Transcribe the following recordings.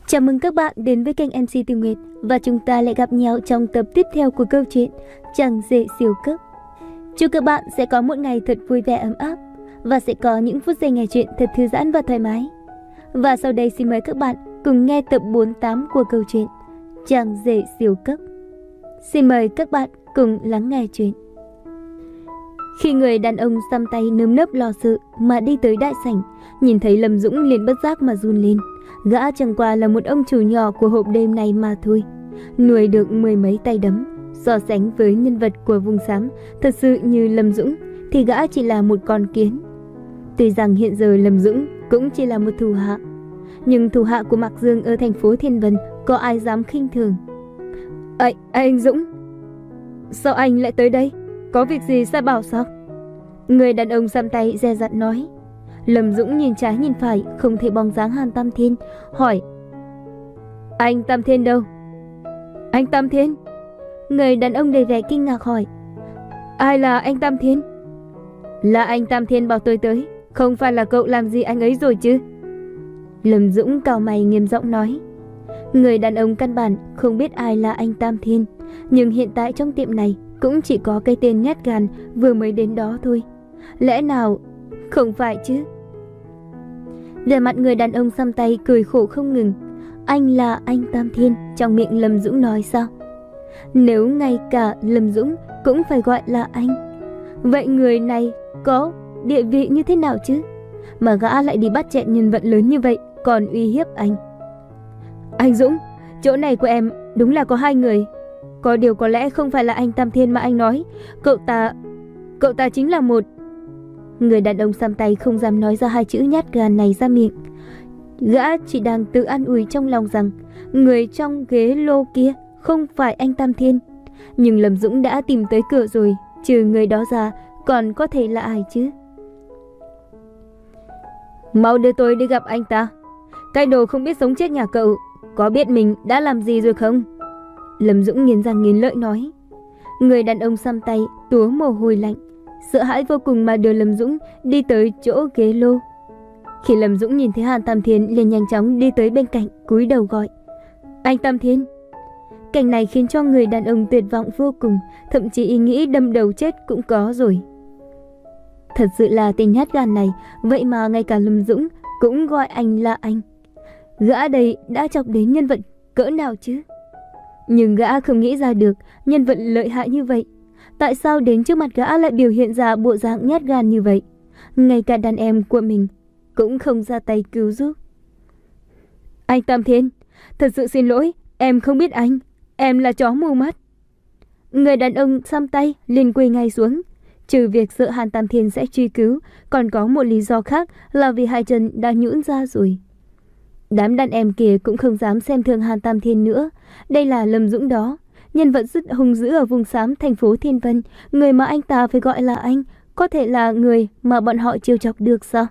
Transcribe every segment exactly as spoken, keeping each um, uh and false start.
Chào mừng các bạn đến với kênh em xê Tiêu Nguyệt và chúng ta lại gặp nhau trong tập tiếp theo của câu chuyện Chàng rể siêu cấp. Chúc các bạn sẽ có một ngày thật vui vẻ ấm áp và sẽ có những phút giây nghe chuyện thật thư giãn và thoải mái. Và sau đây xin mời các bạn cùng nghe tập bốn mươi tám của câu chuyện Chàng rể siêu cấp. Xin mời các bạn cùng lắng nghe chuyện. Khi người đàn ông xăm tay nơm nớp lo sợ mà đi tới đại sảnh, nhìn thấy Lâm Dũng liền bất giác mà run lên. Gã chẳng qua là một ông chủ nhỏ của hộp đêm này mà thôi, nuôi được mười mấy tay đấm. So sánh với nhân vật của vùng xám thật sự như Lâm Dũng thì gã chỉ là một con kiến. Tuy rằng hiện giờ Lâm Dũng cũng chỉ là một thủ hạ, nhưng thủ hạ của Mạc Dương ở thành phố Thiên Vân có ai dám khinh thường. Anh, anh Dũng, sao anh lại tới đây? Có việc gì sai bảo sao? Người đàn ông xăm tay dè dặt nói. Lâm Dũng nhìn trái nhìn phải không thấy bóng dáng Hàn Tam Thiên, hỏi: Anh Tam Thiên đâu? Anh Tam Thiên? Người đàn ông đầy vẻ kinh ngạc hỏi: Ai là anh Tam Thiên? Là anh Tam Thiên bảo tôi tới, không phải là cậu làm gì anh ấy rồi chứ? Lâm Dũng cau mày nghiêm giọng nói. Người đàn ông căn bản không biết ai là anh Tam Thiên, nhưng hiện tại trong tiệm này cũng chỉ có cái tên nhát gan vừa mới đến đó thôi. Lẽ nào không phải chứ? Vẻ mặt người đàn ông xăm tay cười khổ không ngừng. Anh là anh Tam Thiên trong miệng Lâm Dũng nói sao? Nếu ngay cả Lâm Dũng cũng phải gọi là anh, vậy người này có địa vị như thế nào chứ? Mà gã lại đi bắt chẹn nhân vật lớn như vậy, còn uy hiếp anh. Anh Dũng, chỗ này của em đúng là có hai người. Có điều có lẽ không phải là anh Tam Thiên mà anh nói. Cậu ta... Cậu ta chính là một... Người đàn ông xăm tay không dám nói ra hai chữ nhát gan này ra miệng. Gã chỉ đang tự an ủi trong lòng rằng người trong ghế lô kia không phải anh Tam Thiên. Nhưng Lâm Dũng đã tìm tới cửa rồi, trừ người đó ra còn có thể là ai chứ? Mau đưa tôi đi gặp anh ta. Cái đồ không biết sống chết nhà cậu, có biết mình đã làm gì rồi không? Lâm Dũng nghiến răng nghiến lợi nói. Người đàn ông xăm tay túa mồ hôi lạnh, sợ hãi vô cùng mà đưa Lâm Dũng đi tới chỗ ghế lô. Khi Lâm Dũng nhìn thấy Hàn Tam Thiên liền nhanh chóng đi tới bên cạnh, cúi đầu gọi: Anh Tam Thiên. Cảnh này khiến cho người đàn ông tuyệt vọng vô cùng, thậm chí ý nghĩ đâm đầu chết cũng có rồi. Thật sự là tên nhát gan này, vậy mà ngay cả Lâm Dũng cũng gọi anh là anh. Gã đây đã chọc đến nhân vật cỡ nào chứ? Nhưng gã không nghĩ ra được nhân vật lợi hại như vậy. Tại sao đến trước mặt gã lại biểu hiện ra bộ dạng nhát gan như vậy? Ngay cả đàn em của mình cũng không ra tay cứu giúp. Anh Tam Thiên, thật sự xin lỗi, em không biết anh. Em là chó mù mắt. Người đàn ông xăm tay liền quỳ ngay xuống. Trừ việc sợ Hàn Tam Thiên sẽ truy cứu, còn có một lý do khác là vì hai chân đã nhũn ra rồi. Đám đàn em kia cũng không dám xem thường Hàn Tam Thiên nữa. Đây là Lâm Dũng đó, nhân vật rất hung dữ ở vùng xám thành phố Thiên Vân. Người mà anh ta phải gọi là anh, có thể là người mà bọn họ trêu chọc được sao?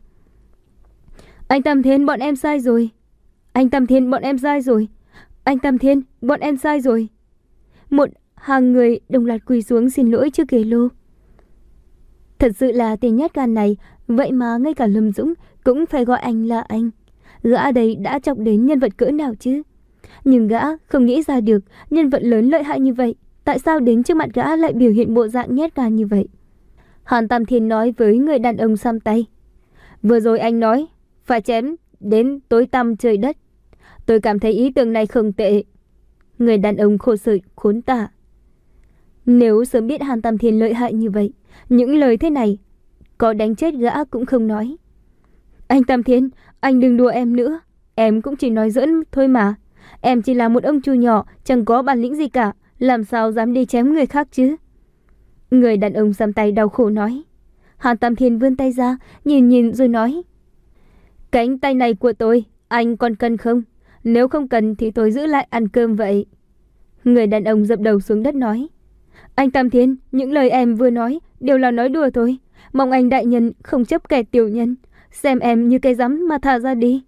Anh Tam Thiên, bọn em sai rồi. Anh Tam Thiên, bọn em sai rồi. Anh Tam Thiên, bọn em sai rồi. Một hàng người đồng loạt quỳ xuống xin lỗi trước ghế lô. Thật sự là tên nhát gan này, vậy mà ngay cả Lâm Dũng cũng phải gọi anh là anh. Gã đây đã chọc đến nhân vật cỡ nào chứ? Nhưng gã không nghĩ ra được nhân vật lớn lợi hại như vậy, tại sao đến trước mặt gã lại biểu hiện bộ dạng nhát gan như vậy? Hàn Tam Thiên nói với người đàn ông xăm tay. Vừa rồi anh nói phải chém đến tối tăm trời đất. Tôi cảm thấy ý tưởng này không tệ. Người đàn ông khổ sở khốn tả. Nếu sớm biết Hàn Tam Thiên lợi hại như vậy, những lời thế này có đánh chết gã cũng không nói. Anh Tam Thiên, anh đừng đùa em nữa. Em cũng chỉ nói giỡn thôi mà. Em chỉ là một ông chủ nhỏ, chẳng có bản lĩnh gì cả, làm sao dám đi chém người khác chứ? Người đàn ông xăm tay đau khổ nói. Hàn Tam Thiên vươn tay ra, nhìn nhìn rồi nói: Cánh tay này của tôi, anh còn cần không? Nếu không cần thì tôi giữ lại ăn cơm vậy. Người đàn ông dập đầu xuống đất nói: Anh Tam Thiên, những lời em vừa nói đều là nói đùa thôi. Mong anh đại nhân không chấp kẻ tiểu nhân, xem em như cái rắm mà thả ra đi.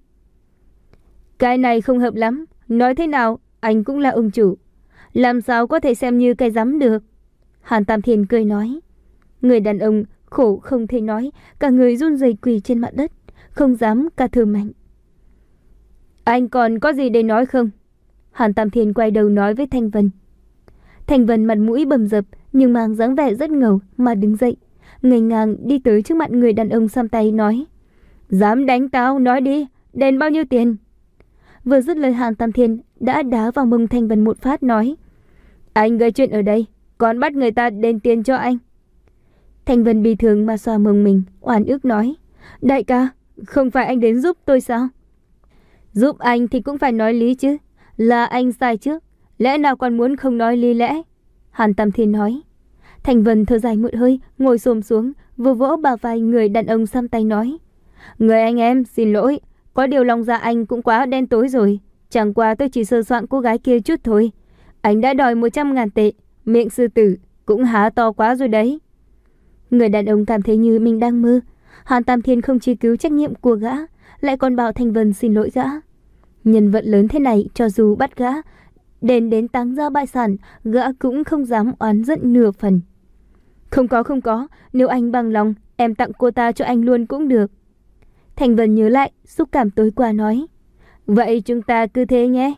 Cái này không hợp lắm. Nói thế nào anh cũng là ông chủ, làm sao có thể xem như cái rắm được? Hàn Tam Thiên cười nói. Người đàn ông khổ không thể nói, cả người run rẩy quỳ trên mặt đất, không dám ca thơ mạnh. Anh còn có gì để nói không? Hàn Tam Thiên quay đầu nói với Thanh Vân. Thanh Vân mặt mũi bầm dập nhưng mang dáng vẻ rất ngầu mà đứng dậy, ngây ngang đi tới trước mặt người đàn ông xăm tay nói: Dám đánh tao, nói đi, đền bao nhiêu tiền? Vừa dứt lời, Hàn Tam Thiên đã đá vào mông Thanh Vân một phát, nói: Anh gây chuyện ở đây, còn bắt người ta đền tiền cho anh. Thanh Vân bị thương mà xoa mông mình, oan ức nói: Đại ca, không phải anh đến giúp tôi sao? Giúp anh thì cũng phải nói lý chứ, là anh sai trước, lẽ nào còn muốn không nói lý lẽ? Hàn Tam Thiên nói. Thanh Vân thở dài một hơi, ngồi xổm xuống, vỗ vỗ bả vai người đàn ông xăm tay nói: Người anh em, xin lỗi, có điều lòng dạ anh cũng quá đen tối rồi, chẳng qua tôi chỉ sơ soạn cô gái kia chút thôi. Anh đã đòi một trăm ngàn tệ, miệng sư tử cũng há to quá rồi đấy. Người đàn ông cảm thấy như mình đang mơ. Hàn Tam Thiên không truy cứu trách nhiệm của gã, lại còn bảo Thanh Vân xin lỗi gã. Nhân vật lớn thế này, cho dù bắt gã đền đến táng ra bại sản, gã cũng không dám oán giận nửa phần. Không có không có, nếu anh bằng lòng, em tặng cô ta cho anh luôn cũng được. Thanh Vân nhớ lại xúc cảm tối qua nói: Vậy chúng ta cứ thế nhé.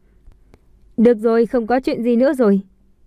Được rồi, không có chuyện gì nữa rồi.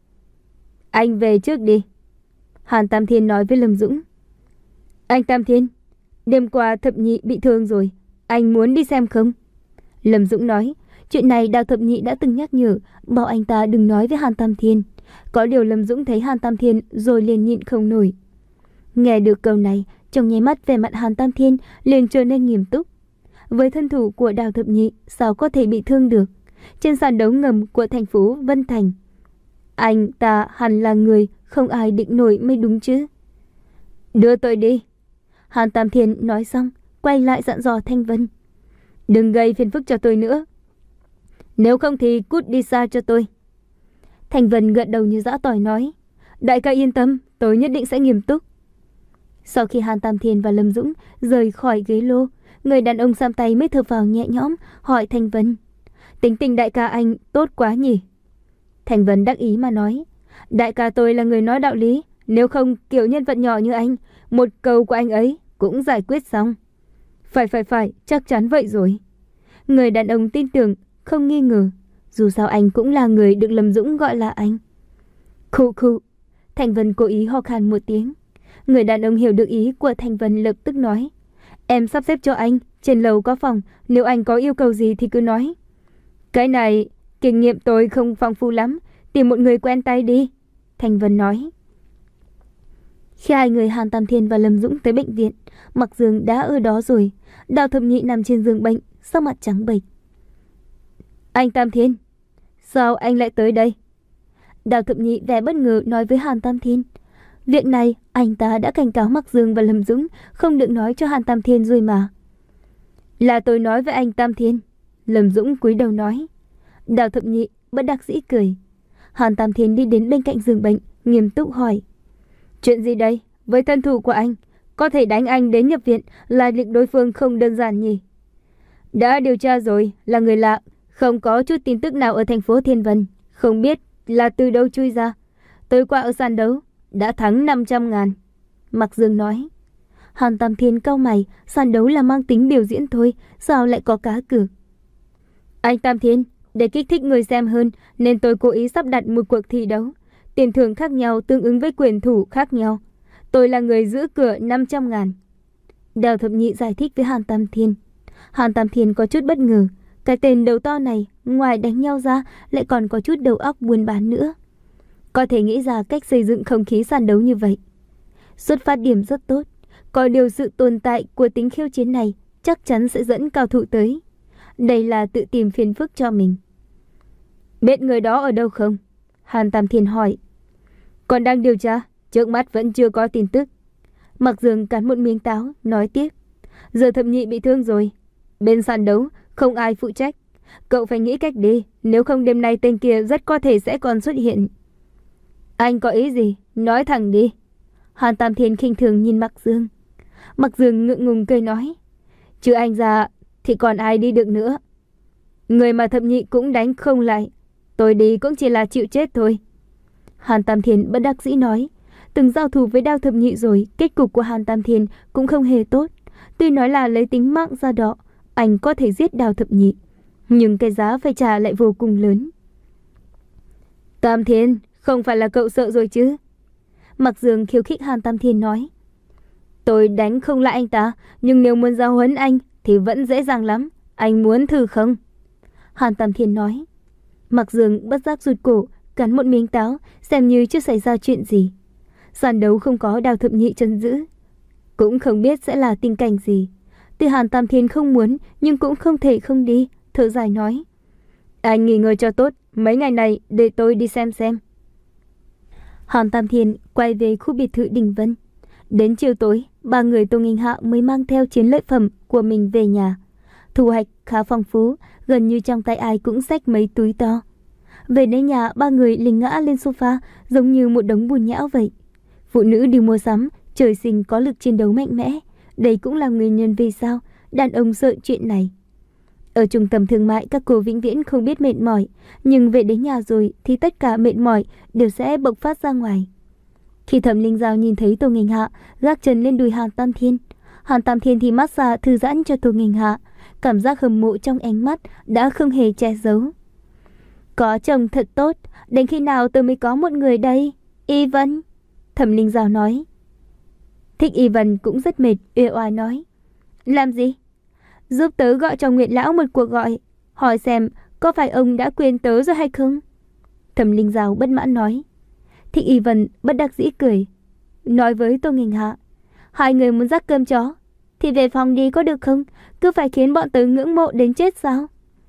Anh về trước đi. Hàn Tam Thiên nói với Lâm Dũng. Anh Tam Thiên, đêm qua Thập Nhị bị thương rồi, anh muốn đi xem không? Lâm Dũng nói. Chuyện này Đào Thập Nhị đã từng nhắc nhở, bảo anh ta đừng nói với Hàn Tam Thiên. Có điều Lâm Dũng thấy Hàn Tam Thiên rồi liền nhịn không nổi. Nghe được câu này, trong nháy mắt vẻ mặt Hàn Tam Thiên liền trở nên nghiêm túc. Với thân thủ của Đào Thập Nhị, sao có thể bị thương được? Trên sàn đấu ngầm của thành phố Vân Thành, anh ta hẳn là người không ai định nổi mới đúng chứ. Đưa tôi đi. Hàn Tam Thiên nói xong, quay lại dặn dò Thanh Vân. Đừng gây phiền phức cho tôi nữa. Nếu không thì cút đi xa cho tôi. Thanh Vân gật đầu như giã tỏi nói: Đại ca yên tâm, tôi nhất định sẽ nghiêm túc. Sau khi Hàn Tam Thiên và Lâm Dũng rời khỏi ghế lô, người đàn ông xăm tay mới thở phào nhẹ nhõm, hỏi Thanh Vân: Tính tình đại ca anh tốt quá nhỉ? Thanh Vân đắc ý mà nói: Đại ca tôi là người nói đạo lý, nếu không kiểu nhân vật nhỏ như anh, một câu của anh ấy cũng giải quyết xong. Phải phải phải, chắc chắn vậy rồi. Người đàn ông tin tưởng, không nghi ngờ, dù sao anh cũng là người được Lâm Dũng gọi là anh. Khụ khụ. Thanh Vân cố ý ho khan một tiếng. Người đàn ông hiểu được ý của Thanh Vân, lập tức nói: Em sắp xếp cho anh, trên lầu có phòng, nếu anh có yêu cầu gì thì cứ nói. Cái này, kinh nghiệm tôi không phong phú lắm, tìm một người quen tay đi. Thanh Vân nói. Khi hai người Hàn Tam Thiên và Lâm Dũng tới bệnh viện, Mặc Dương đã ở đó rồi. Đào Thập Nhị nằm trên giường bệnh, sắc mặt trắng bệch. Anh Tam Thiên, sao anh lại tới đây? Đào Thập Nhị vẻ bất ngờ nói với Hàn Tam Thiên. Việc này anh ta đã cảnh cáo Mặc Dương và Lâm Dũng không được nói cho Hàn Tam Thiên rồi mà. Là tôi nói với anh Tam Thiên. Lâm Dũng cúi đầu nói. Đào Thập Nhị bất đắc dĩ cười. Hàn Tam Thiên đi đến bên cạnh giường bệnh, nghiêm túc hỏi: Chuyện gì đây? Với thân thủ của anh, có thể đánh anh đến nhập viện là định đối phương không đơn giản nhỉ? Đã điều tra rồi, là người lạ, không có chút tin tức nào ở thành phố Thiên Vân, không biết là từ đâu chui ra. Tối qua ở sàn đấu đã thắng năm trăm ngàn. Mặc Dương nói. Hàn Tam Thiên cau mày, sàn đấu là mang tính biểu diễn thôi, sao lại có cá cược? Anh Tam Thiên, để kích thích người xem hơn nên tôi cố ý sắp đặt một cuộc thi đấu. Tiền thưởng khác nhau tương ứng với quyền thủ khác nhau. Tôi là người giữ cửa năm trăm ngàn. Đào Thập Nhị giải thích với Hàn Tam Thiên. Hàn Tam Thiên có chút bất ngờ. Cái tên đầu to này, ngoài đánh nhau ra, lại còn có chút đầu óc buôn bán nữa. Có thể nghĩ ra cách xây dựng không khí sàn đấu như vậy. Xuất phát điểm rất tốt. Có điều sự tồn tại của tính khiêu chiến này chắc chắn sẽ dẫn cao thủ tới. Đây là tự tìm phiền phức cho mình. Biết người đó ở đâu không? Hàn Tam Thiên hỏi. Còn đang điều tra, trước mắt vẫn chưa có tin tức. Mặc Dương cắn một miếng táo, nói tiếp. Giờ Thập Nhị bị thương rồi. Bên sàn đấu, không ai phụ trách. Cậu phải nghĩ cách đi, nếu không đêm nay tên kia rất có thể sẽ còn xuất hiện. Anh có ý gì? Nói thẳng đi. Hàn Tam Thiên khinh thường nhìn Mặc Dương. Mặc Dương ngượng ngùng cười nói. Chứ anh ra thì còn ai đi được nữa. Người mà Thập Nhị cũng đánh không lại, tôi đi cũng chỉ là chịu chết thôi. Hàn Tam Thiên bất đắc dĩ nói. Từng giao thủ với Đao Thập Nhị rồi, kết cục của Hàn Tam Thiên cũng không hề tốt. Tuy nói là lấy tính mạng ra đọ, anh có thể giết Đao Thập Nhị, nhưng cái giá phải trả lại vô cùng lớn. Tam Thiên, không phải là cậu sợ rồi chứ? Mặc Dương khiêu khích Hàn Tam Thiên nói. Tôi đánh không lại anh ta, nhưng nếu muốn giáo huấn anh thì vẫn dễ dàng lắm. Anh muốn thử không? Hàn Tam Thiên nói. Mặc Dương bất giác rụt cổ, cắn một miếng táo, xem như chưa xảy ra chuyện gì. Sàn đấu không có Đào Thập Nhị trấn giữ, cũng không biết sẽ là tình cảnh gì. Tuy Hàn Tam Thiên không muốn, nhưng cũng không thể không đi, thở dài nói. Anh nghỉ ngơi cho tốt, mấy ngày này để tôi đi xem xem. Hàn Tam Thiên quay về khu biệt thự Đình Vân. Đến chiều tối, ba người Tô Nghinh Hạ mới mang theo chiến lợi phẩm của mình về nhà. Thu hoạch khá phong phú, gần như trong tay ai cũng xách mấy túi to. Về đến nhà, ba người lình ngã lên sofa giống như một đống bùn nhão vậy. Phụ nữ đi mua sắm, trời sinh có lực chiến đấu mạnh mẽ. Đây cũng là nguyên nhân vì sao đàn ông sợ chuyện này. Ở trung tâm thương mại, các cô vĩnh viễn không biết mệt mỏi, nhưng về đến nhà rồi thì tất cả mệt mỏi đều sẽ bộc phát ra ngoài. Khi Thẩm Linh Giao nhìn thấy Tô Nghinh Hạ gác chân lên đùi Hàn Tam Thiên, Hàn Tam Thiên thì massage thư giãn cho Tô Nghinh Hạ, cảm giác hâm mộ trong ánh mắt đã không hề che giấu. Có chồng thật tốt, đến khi nào tôi mới có một người đây? Y Vân, Thẩm Linh Giao nói. Thích Y Vân cũng rất mệt, uể oải nói. Làm gì? Giúp tớ gọi cho Nguyệt Lão một cuộc gọi, hỏi xem có phải ông đã quên tớ rồi hay không? Thẩm Linh Giao bất mãn nói. Thích Y Vân bất đắc dĩ cười, nói với Tô Nghinh Hạ. Hai người muốn dắt cơm chó thì về phòng đi có được không? Cứ phải khiến bọn tớ ngưỡng mộ đến chết sao?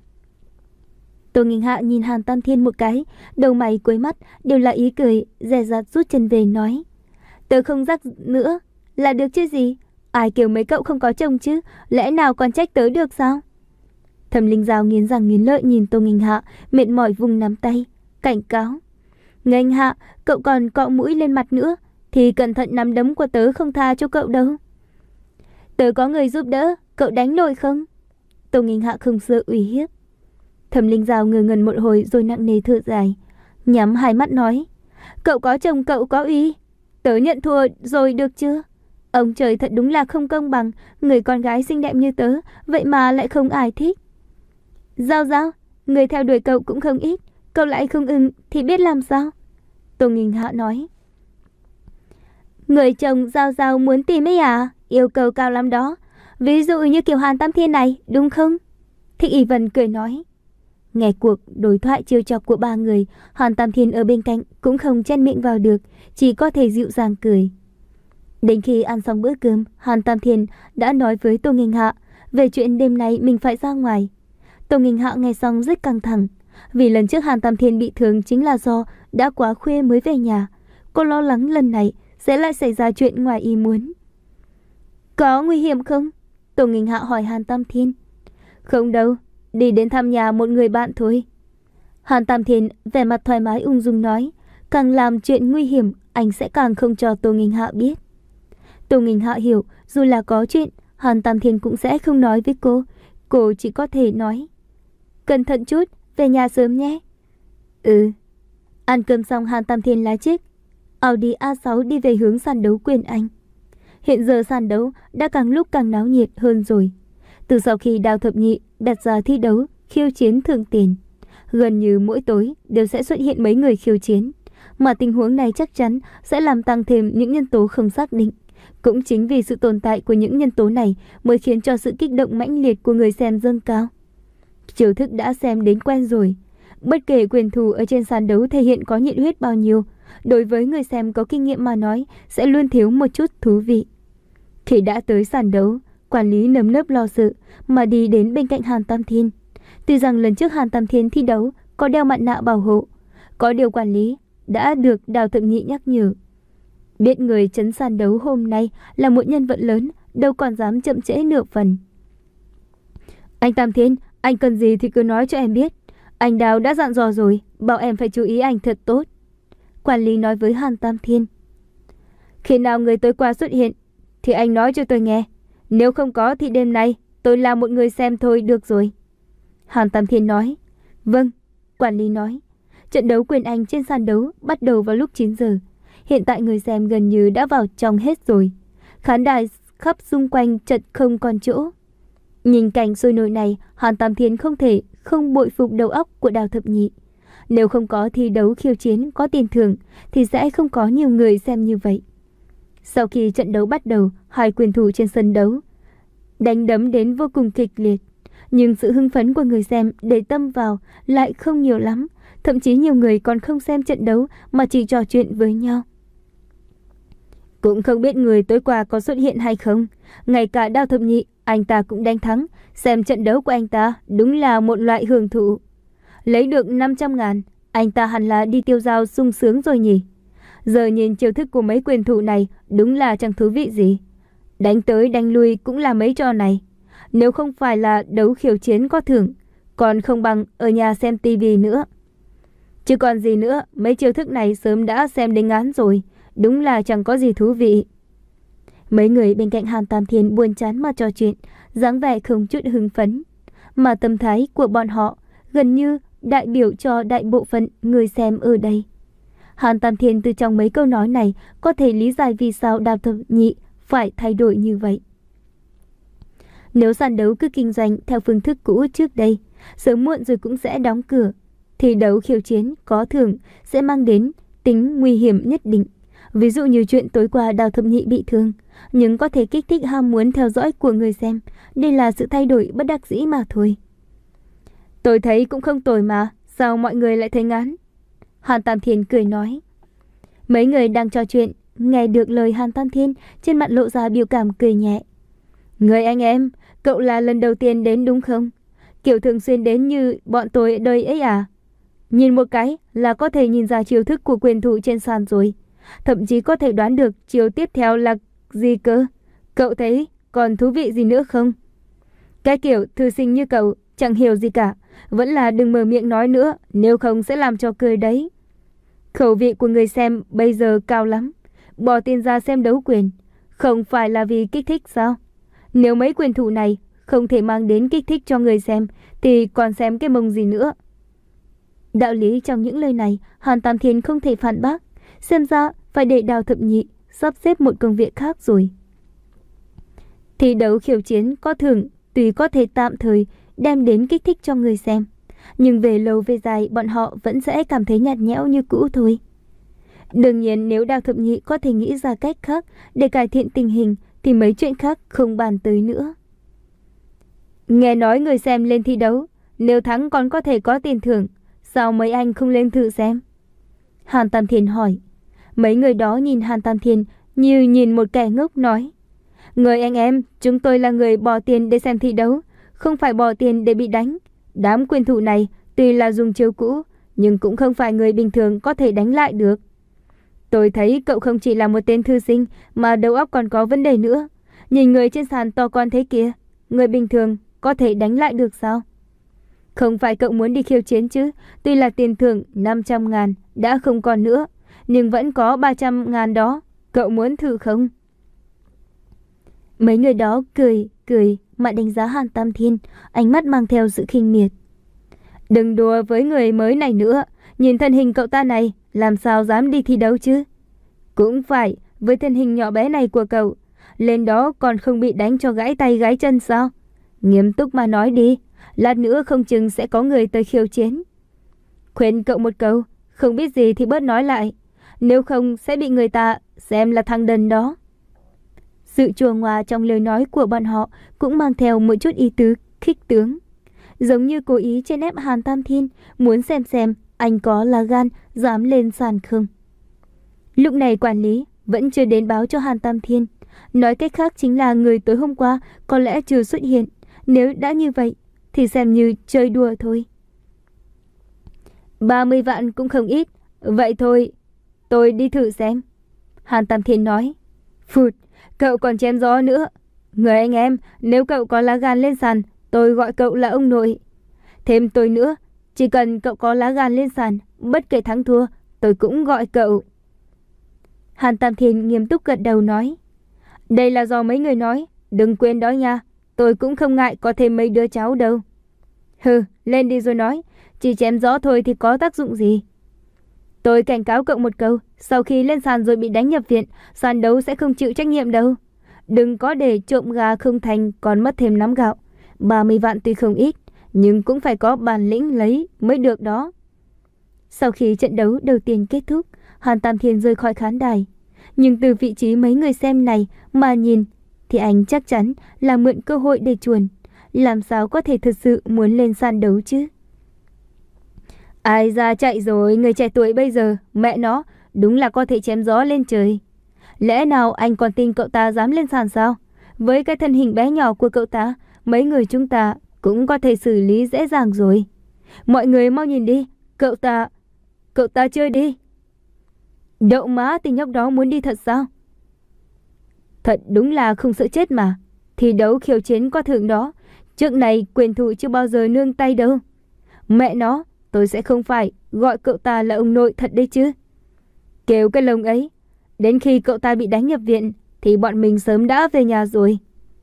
Tô Nghinh Hạ nhìn Hàn Tam Thiên một cái, đầu mày cuối mắt đều là ý cười, dè dặt rút chân về nói. Tớ không dắt nữa là được chứ gì? Ai kêu mấy cậu không có chồng chứ, lẽ nào còn trách tớ được sao? Thẩm Linh Giao nghiến răng nghiến lợi nhìn Tô Nghinh Hạ, mệt mỏi vùng nắm tay, cảnh cáo. Nghênh Hạ, cậu còn cọ mũi lên mặt nữa thì cẩn thận nắm đấm của tớ không tha cho cậu đâu. Tớ có người giúp đỡ, cậu đánh nổi không? Tô Nghinh Hạ không sợ uy hiếp. Thẩm Linh Giao ngơ ngẩn một hồi rồi nặng nề thở dài, nhắm hai mắt nói. Cậu có chồng cậu có uy, tớ nhận thua rồi được chưa? Ông trời thật đúng là không công bằng, người con gái xinh đẹp như tớ, vậy mà lại không ai thích. Giao Giao, người theo đuổi cậu cũng không ít, cậu lại không ưng thì biết làm sao? Tô Nghinh Hạ nói. Người chồng Giao Giao muốn tìm ấy à? Yêu cầu cao lắm đó. Ví dụ như kiểu Hàn Tam Thiên này, đúng không? Thích Y Vân cười nói. Nghe cuộc đối thoại trêu chọc của ba người, Hàn Tam Thiên ở bên cạnh cũng không chen miệng vào được, chỉ có thể dịu dàng cười. Đến khi ăn xong bữa cơm, Hàn Tam Thiên đã nói với Tô Nghinh Hạ về chuyện đêm nay mình phải ra ngoài. Tô Nghinh Hạ nghe xong rất căng thẳng, vì lần trước Hàn Tam Thiên bị thương chính là do đã quá khuya mới về nhà. Cô lo lắng lần này sẽ lại xảy ra chuyện ngoài ý muốn. Có nguy hiểm không? Tô Nghinh Hạ hỏi Hàn Tam Thiên. Không đâu, đi đến thăm nhà một người bạn thôi. Hàn Tam Thiên vẻ mặt thoải mái ung dung nói, càng làm chuyện nguy hiểm anh sẽ càng không cho Tô Nghinh Hạ biết. Tô Nghinh Hạ hiểu, dù là có chuyện, Hàn Tam Thiên cũng sẽ không nói với cô. Cô chỉ có thể nói, cẩn thận chút, về nhà sớm nhé. Ừ. Ăn cơm xong, Hàn Tam Thiên lái chiếc Audi a sáu đi về hướng sàn đấu Quyền Anh. Hiện giờ sàn đấu đã càng lúc càng náo nhiệt hơn rồi. Từ sau khi Đào Thập Nhị đặt ra thi đấu khiêu chiến thưởng tiền, gần như mỗi tối đều sẽ xuất hiện mấy người khiêu chiến, mà tình huống này chắc chắn sẽ làm tăng thêm những nhân tố không xác định. Cũng chính vì sự tồn tại của những nhân tố này mới khiến cho sự kích động mãnh liệt của người xem dâng cao. Chiêu thức đã xem đến quen rồi, bất kể quyền thủ ở trên sàn đấu thể hiện có nhiệt huyết bao nhiêu, đối với người xem có kinh nghiệm mà nói sẽ luôn thiếu một chút thú vị. Khi đã tới sàn đấu, quản lý nơm nớp lo sợ mà đi đến bên cạnh Hàn Tam Thiên. Tuy rằng lần trước Hàn Tam Thiên thi đấu có đeo mặt nạ bảo hộ, có điều quản lý đã được Đào Thập Nhị nhắc nhở. Biết người chấn sàn đấu hôm nay là một nhân vật lớn, đâu còn dám chậm trễ nửa phần. Anh Tam Thiên, anh cần gì thì cứ nói cho em biết. Anh Đào đã dặn dò rồi, bảo em phải chú ý anh thật tốt. Quản lý nói với Hàn Tam Thiên. Khi nào người tối qua xuất hiện thì anh nói cho tôi nghe. Nếu không có thì đêm nay tôi là một người xem thôi được rồi. Hàn Tam Thiên nói. Vâng, quản lý nói. Trận đấu Quyền Anh trên sàn đấu bắt đầu vào lúc chín giờ. Hiện tại người xem gần như đã vào trong hết rồi. Khán đài khắp xung quanh chật không còn chỗ. Nhìn cảnh sôi nổi này, Hàn Tam Thiên không thể không bội phục đầu óc của Đào Thập Nhị. Nếu không có thi đấu khiêu chiến có tiền thưởng thì sẽ không có nhiều người xem như vậy. Sau khi trận đấu bắt đầu, hai quyền thủ trên sân đấu đánh đấm đến vô cùng kịch liệt. Nhưng sự hưng phấn của người xem để tâm vào lại không nhiều lắm. Thậm chí nhiều người còn không xem trận đấu mà chỉ trò chuyện với nhau. Cũng không biết người tối qua có xuất hiện hay không. Ngay cả Đào Thập Nhị, anh ta cũng đánh thắng. Xem trận đấu của anh ta đúng là một loại hưởng thụ. Lấy được năm trăm ngàn, anh ta hẳn là đi tiêu dao sung sướng rồi nhỉ. Giờ nhìn chiêu thức của mấy quyền thủ này đúng là chẳng thú vị gì. Đánh tới đánh lui cũng là mấy trò này. Nếu không phải là đấu khiêu chiến có thưởng, còn không bằng ở nhà xem tivi nữa. Chứ còn gì nữa, mấy chiêu thức này sớm đã xem đến ngán rồi. Đúng là chẳng có gì thú vị. Mấy người bên cạnh Hàn Tam Thiên buồn chán mà trò chuyện, dáng vẻ không chút hưng phấn. Mà tâm thái của bọn họ gần như đại biểu cho đại bộ phận người xem ở đây. Hàn Tam Thiên từ trong mấy câu nói này có thể lý giải vì sao Đào Thập Nhị phải thay đổi như vậy. Nếu sàn đấu cứ kinh doanh theo phương thức cũ trước đây, sớm muộn rồi cũng sẽ đóng cửa. Thì đấu khiêu chiến có thưởng sẽ mang đến tính nguy hiểm nhất định. Ví dụ như chuyện tối qua Đào Thập Nhị bị thương, nhưng có thể kích thích ham muốn theo dõi của người xem. Đây là sự thay đổi bất đắc dĩ mà thôi. Tôi thấy cũng không tồi mà, sao mọi người lại thấy ngán? Hàn Tam Thiên cười nói. Mấy người đang trò chuyện, nghe được lời Hàn Tam Thiên, trên mặt lộ ra biểu cảm cười nhẹ. Người anh em, cậu là lần đầu tiên đến đúng không? Kiểu thường xuyên đến như bọn tôi đây ấy à? Nhìn một cái là có thể nhìn ra chiêu thức của quyền thủ trên sàn rồi. Thậm chí có thể đoán được chiêu tiếp theo là gì cơ. Cậu thấy còn thú vị gì nữa không? Cái kiểu thư sinh như cậu chẳng hiểu gì cả, vẫn là đừng mở miệng nói nữa, nếu không sẽ làm cho cười đấy. Khẩu vị của người xem bây giờ cao lắm. Bỏ tiền ra xem đấu quyền, không phải là vì kích thích sao? Nếu mấy quyền thủ này không thể mang đến kích thích cho người xem thì còn xem cái mông gì nữa. Đạo lý trong những lời này Hàn Tam Thiên không thể phản bác. Xem ra phải để Đào Thập Nhị sắp xếp một công việc khác rồi. Thi đấu khiêu chiến có thưởng tuy có thể tạm thời đem đến kích thích cho người xem, nhưng về lâu về dài bọn họ vẫn sẽ cảm thấy nhạt nhẽo như cũ thôi. Đương nhiên nếu Đào Thập Nhị có thể nghĩ ra cách khác để cải thiện tình hình thì mấy chuyện khác không bàn tới nữa. Nghe nói người xem lên thi đấu, nếu thắng còn có thể có tiền thưởng, sao mấy anh không lên thử xem? Hàn Tam Thiên hỏi. Mấy người đó nhìn Hàn Tam Thiên như nhìn một kẻ ngốc nói. Người anh em, chúng tôi là người bỏ tiền để xem thi đấu, không phải bỏ tiền để bị đánh. Đám quyền thủ này tuy là dùng chiêu cũ, nhưng cũng không phải người bình thường có thể đánh lại được. Tôi thấy cậu không chỉ là một tên thư sinh mà đầu óc còn có vấn đề nữa. Nhìn người trên sàn to con thế kia, người bình thường có thể đánh lại được sao? Không phải cậu muốn đi khiêu chiến chứ? Tuy là tiền thưởng năm trăm ngàn đã không còn nữa, nhưng vẫn có ba trăm ngàn đó. Cậu muốn thử không? Mấy người đó cười, cười mà đánh giá Hàn Tam Thiên, ánh mắt mang theo sự khinh miệt. Đừng đùa với người mới này nữa. Nhìn thân hình cậu ta này, làm sao dám đi thi đấu chứ? Cũng phải, với thân hình nhỏ bé này của cậu, lên đó còn không bị đánh cho gãy tay gãy chân sao? Nghiêm túc mà nói đi, lát nữa không chừng sẽ có người tới khiêu chiến. Khuyên cậu một câu, không biết gì thì bớt nói lại, nếu không sẽ bị người ta xem là thằng đần đó. Sự chua ngoa trong lời nói của bọn họ cũng mang theo một chút ý tứ khích tướng, giống như cố ý chèn ép Hàn Tam Thiên, muốn xem xem anh có là gan dám lên sàn không. Lúc này quản lý vẫn chưa đến báo cho Hàn Tam Thiên, nói cách khác chính là người tối hôm qua có lẽ chưa xuất hiện. Nếu đã như vậy thì xem như chơi đùa thôi. ba mươi vạn cũng không ít. Vậy thôi, tôi đi thử xem. Hàn Tam Thiên nói. Phụt, cậu còn chém gió nữa. Người anh em, nếu cậu có lá gan lên sàn, tôi gọi cậu là ông nội. Thêm tôi nữa, chỉ cần cậu có lá gan lên sàn, bất kể thắng thua, tôi cũng gọi cậu. Hàn Tam Thiên nghiêm túc gật đầu nói. Đây là do mấy người nói, đừng quên đó nha. Tôi cũng không ngại có thêm mấy đứa cháu đâu. Hừ, lên đi rồi nói. Chỉ chém gió thôi thì có tác dụng gì? Tôi cảnh cáo cậu một câu, sau khi lên sàn rồi bị đánh nhập viện, sàn đấu sẽ không chịu trách nhiệm đâu. Đừng có để trộm gà không thành còn mất thêm nắm gạo. ba mươi vạn tuy không ít, nhưng cũng phải có bản lĩnh lấy mới được đó. Sau khi trận đấu đầu tiên kết thúc, Hàn Tam Thiên rời khỏi khán đài. Nhưng từ vị trí mấy người xem này mà nhìn thì anh chắc chắn là mượn cơ hội để chuồn. Làm sao có thể thật sự muốn lên sàn đấu chứ? Ai ra chạy rồi, người trẻ tuổi bây giờ, mẹ nó, đúng là có thể chém gió lên trời. Lẽ nào anh còn tin cậu ta dám lên sàn sao? Với cái thân hình bé nhỏ của cậu ta, mấy người chúng ta cũng có thể xử lý dễ dàng rồi. Mọi người mau nhìn đi, cậu ta, cậu ta chơi đi. Đậu má thì nhóc đó muốn đi thật sao? Thật đúng là không sợ chết mà. Thi đấu khiêu chiến có thưởng đó. Trước này quyền thủ chưa bao giờ nương tay đâu. Mẹ nó, tôi sẽ không phải gọi cậu ta là ông nội thật đấy chứ. Kêu cái lông ấy, đến khi cậu ta bị đánh nhập viện thì bọn mình sớm đã về nhà rồi.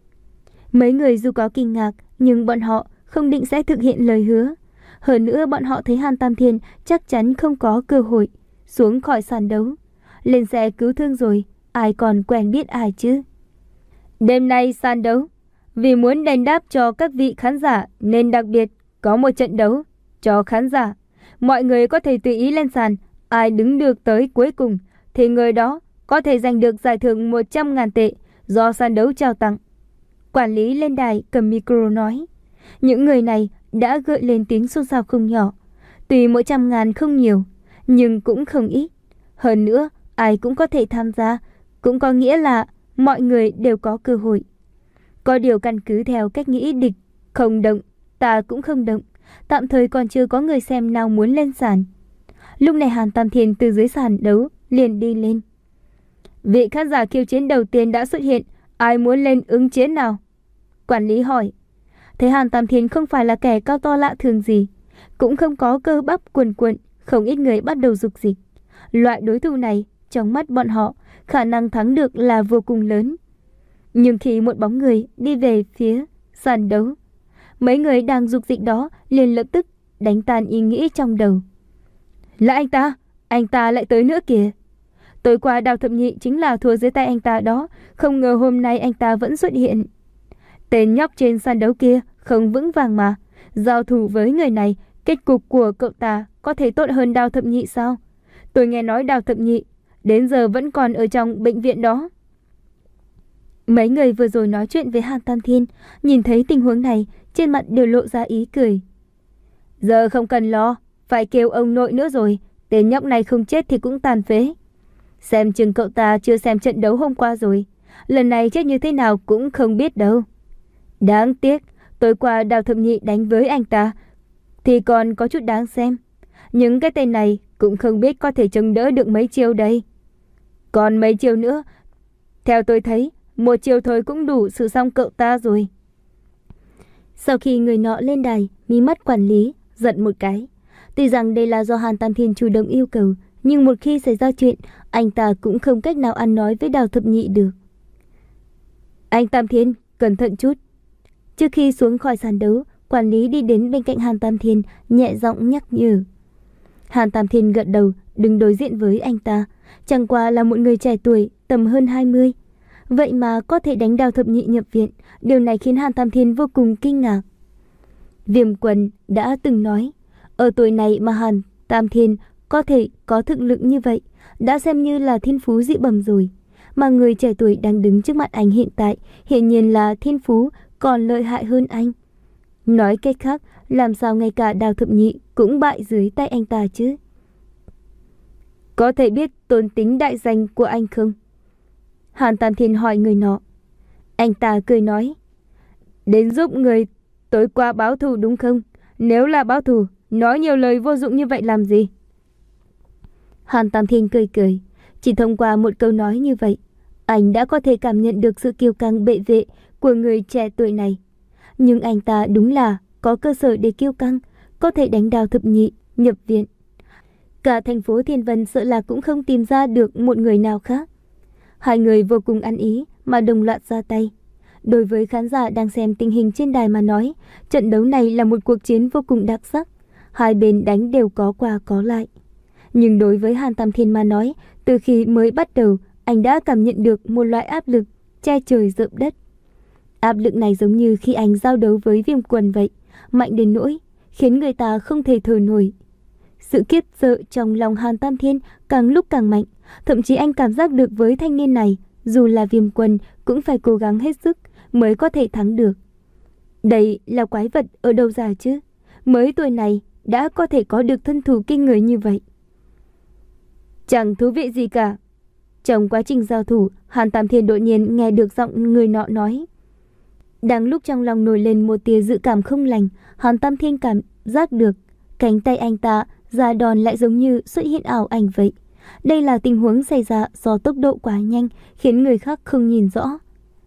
Mấy người dù có kinh ngạc, nhưng bọn họ không định sẽ thực hiện lời hứa. Hơn nữa bọn họ thấy Hàn Tam Thiên chắc chắn không có cơ hội xuống khỏi sàn đấu. Lên xe cứu thương rồi, ai còn quen biết ai chứ. Đêm nay sàn đấu, vì muốn đền đáp cho các vị khán giả nên đặc biệt có một trận đấu cho khán giả. Mọi người có thể tùy ý lên sàn, ai đứng được tới cuối cùng thì người đó có thể giành được giải thưởng một trăm ngàn tệ do sàn đấu trao tặng. Quản lý lên đài cầm micro nói. Những người này đã gợi lên tiếng xôn xao không nhỏ. Tuy một trăm ngàn không nhiều, nhưng cũng không ít. Hơn nữa, ai cũng có thể tham gia, cũng có nghĩa là mọi người đều có cơ hội. Có điều căn cứ theo cách nghĩ địch không động, ta cũng không động. Tạm thời còn chưa có người xem nào muốn lên sàn. Lúc này Hàn Tam Thiên từ dưới sàn đấu liền đi lên. Vị khán giả khiêu chiến đầu tiên đã xuất hiện, ai muốn lên ứng chiến nào? Quản lý hỏi. Thấy Hàn Tam Thiên không phải là kẻ cao to lạ thường gì, cũng không có cơ bắp cuồn cuộn, không ít người bắt đầu dục dịch. Loại đối thủ này, trong mắt bọn họ, khả năng thắng được là vô cùng lớn. Nhưng khi một bóng người đi về phía sàn đấu, mấy người đang dục dịch đó liền lập tức đánh tan ý nghĩ trong đầu. Là anh ta, anh ta lại tới nữa kìa. Tối qua Đào Thập Nhị chính là thua dưới tay anh ta đó, không ngờ hôm nay anh ta vẫn xuất hiện. Tên nhóc trên sàn đấu kia không vững vàng mà, giao thủ với người này, kết cục của cậu ta có thể tốt hơn Đào Thập Nhị sao? Tôi nghe nói Đào Thập Nhị đến giờ vẫn còn ở trong bệnh viện đó. Mấy người vừa rồi nói chuyện với Hàn Tam Thiên, nhìn thấy tình huống này, trên mặt đều lộ ra ý cười. Giờ không cần lo, phải kêu ông nội nữa rồi, tên nhóc này không chết thì cũng tàn phế. Xem chừng cậu ta chưa xem trận đấu hôm qua rồi, lần này chết như thế nào cũng không biết đâu. Đáng tiếc, tối qua Đào Thập Nhị đánh với anh ta thì còn có chút đáng xem. Những cái tên này cũng không biết có thể chống đỡ được mấy chiêu đây. Còn mấy chiêu nữa, theo tôi thấy, một chiêu thôi cũng đủ xử xong cậu ta rồi. Sau khi người nọ lên đài, mí mắt quản lý giận một cái. Tuy rằng đây là do Hàn Tam Thiên chủ động yêu cầu, nhưng một khi xảy ra chuyện, anh ta cũng không cách nào ăn nói với Đào Thập Nhị được. Anh Tam Thiên, cẩn thận chút. Trước khi xuống khỏi sàn đấu, quản lý đi đến bên cạnh Hàn Tam Thiên, nhẹ giọng nhắc nhở. Hàn Tam Thiên gật đầu, đứng đối diện với anh ta. Chẳng qua là một người trẻ tuổi, tầm hơn hai mươi. Vậy mà có thể đánh Đào Thập Nhị nhập viện, điều này khiến Hàn Tam Thiên vô cùng kinh ngạc. Viêm Quần đã từng nói, ở tuổi này mà Hàn Tam Thiên có thể có thực lực như vậy, đã xem như là thiên phú dị bẩm rồi. Mà người trẻ tuổi đang đứng trước mặt anh hiện tại, hiển nhiên là thiên phú còn lợi hại hơn anh. Nói cách khác, làm sao ngay cả Đào Thập Nhị cũng bại dưới tay anh ta chứ? Có thể biết tôn tính đại danh của anh không? Hàn Tam Thiên hỏi người nọ. Anh ta cười nói, đến giúp người tối qua báo thù đúng không? Nếu là báo thù, nói nhiều lời vô dụng như vậy làm gì? Hàn Tam Thiên cười cười. Chỉ thông qua một câu nói như vậy, anh đã có thể cảm nhận được sự kiêu căng bệ vệ của người trẻ tuổi này. Nhưng anh ta đúng là có cơ sở để kiêu căng, có thể đánh Đào Thập Nhị nhập viện. Cả thành phố Thiên Vân sợ là cũng không tìm ra được một người nào khác. Hai người vô cùng ăn ý mà đồng loạt ra tay. Đối với khán giả đang xem tình hình trên đài mà nói, trận đấu này là một cuộc chiến vô cùng đặc sắc. Hai bên đánh đều có qua có lại. Nhưng đối với Hàn Tam Thiên mà nói, từ khi mới bắt đầu, anh đã cảm nhận được một loại áp lực che trời rợp đất. Áp lực này giống như khi anh giao đấu với Viêm Quần vậy. mạnh đến nỗi khiến người ta không thể thở nổi. Sự kiếp sợ trong lòng Hàn Tam Thiên càng lúc càng mạnh, thậm chí anh cảm giác được với thanh niên này, dù là Viêm Quân cũng phải cố gắng hết sức mới có thể thắng được. Đây là quái vật ở đâu ra chứ? Mới tuổi này đã có thể có được thân thủ kinh người như vậy. Chẳng thú vị gì cả. Trong quá trình giao thủ, Hàn Tam Thiên đột nhiên nghe được giọng người nọ nói. Đang lúc trong lòng nổi lên một tia dự cảm không lành, Hàn Tam Thiên cảm giác được cánh tay anh ta ra đòn lại giống như xuất hiện ảo ảnh vậy. Đây là tình huống xảy ra do tốc độ quá nhanh khiến người khác không nhìn rõ.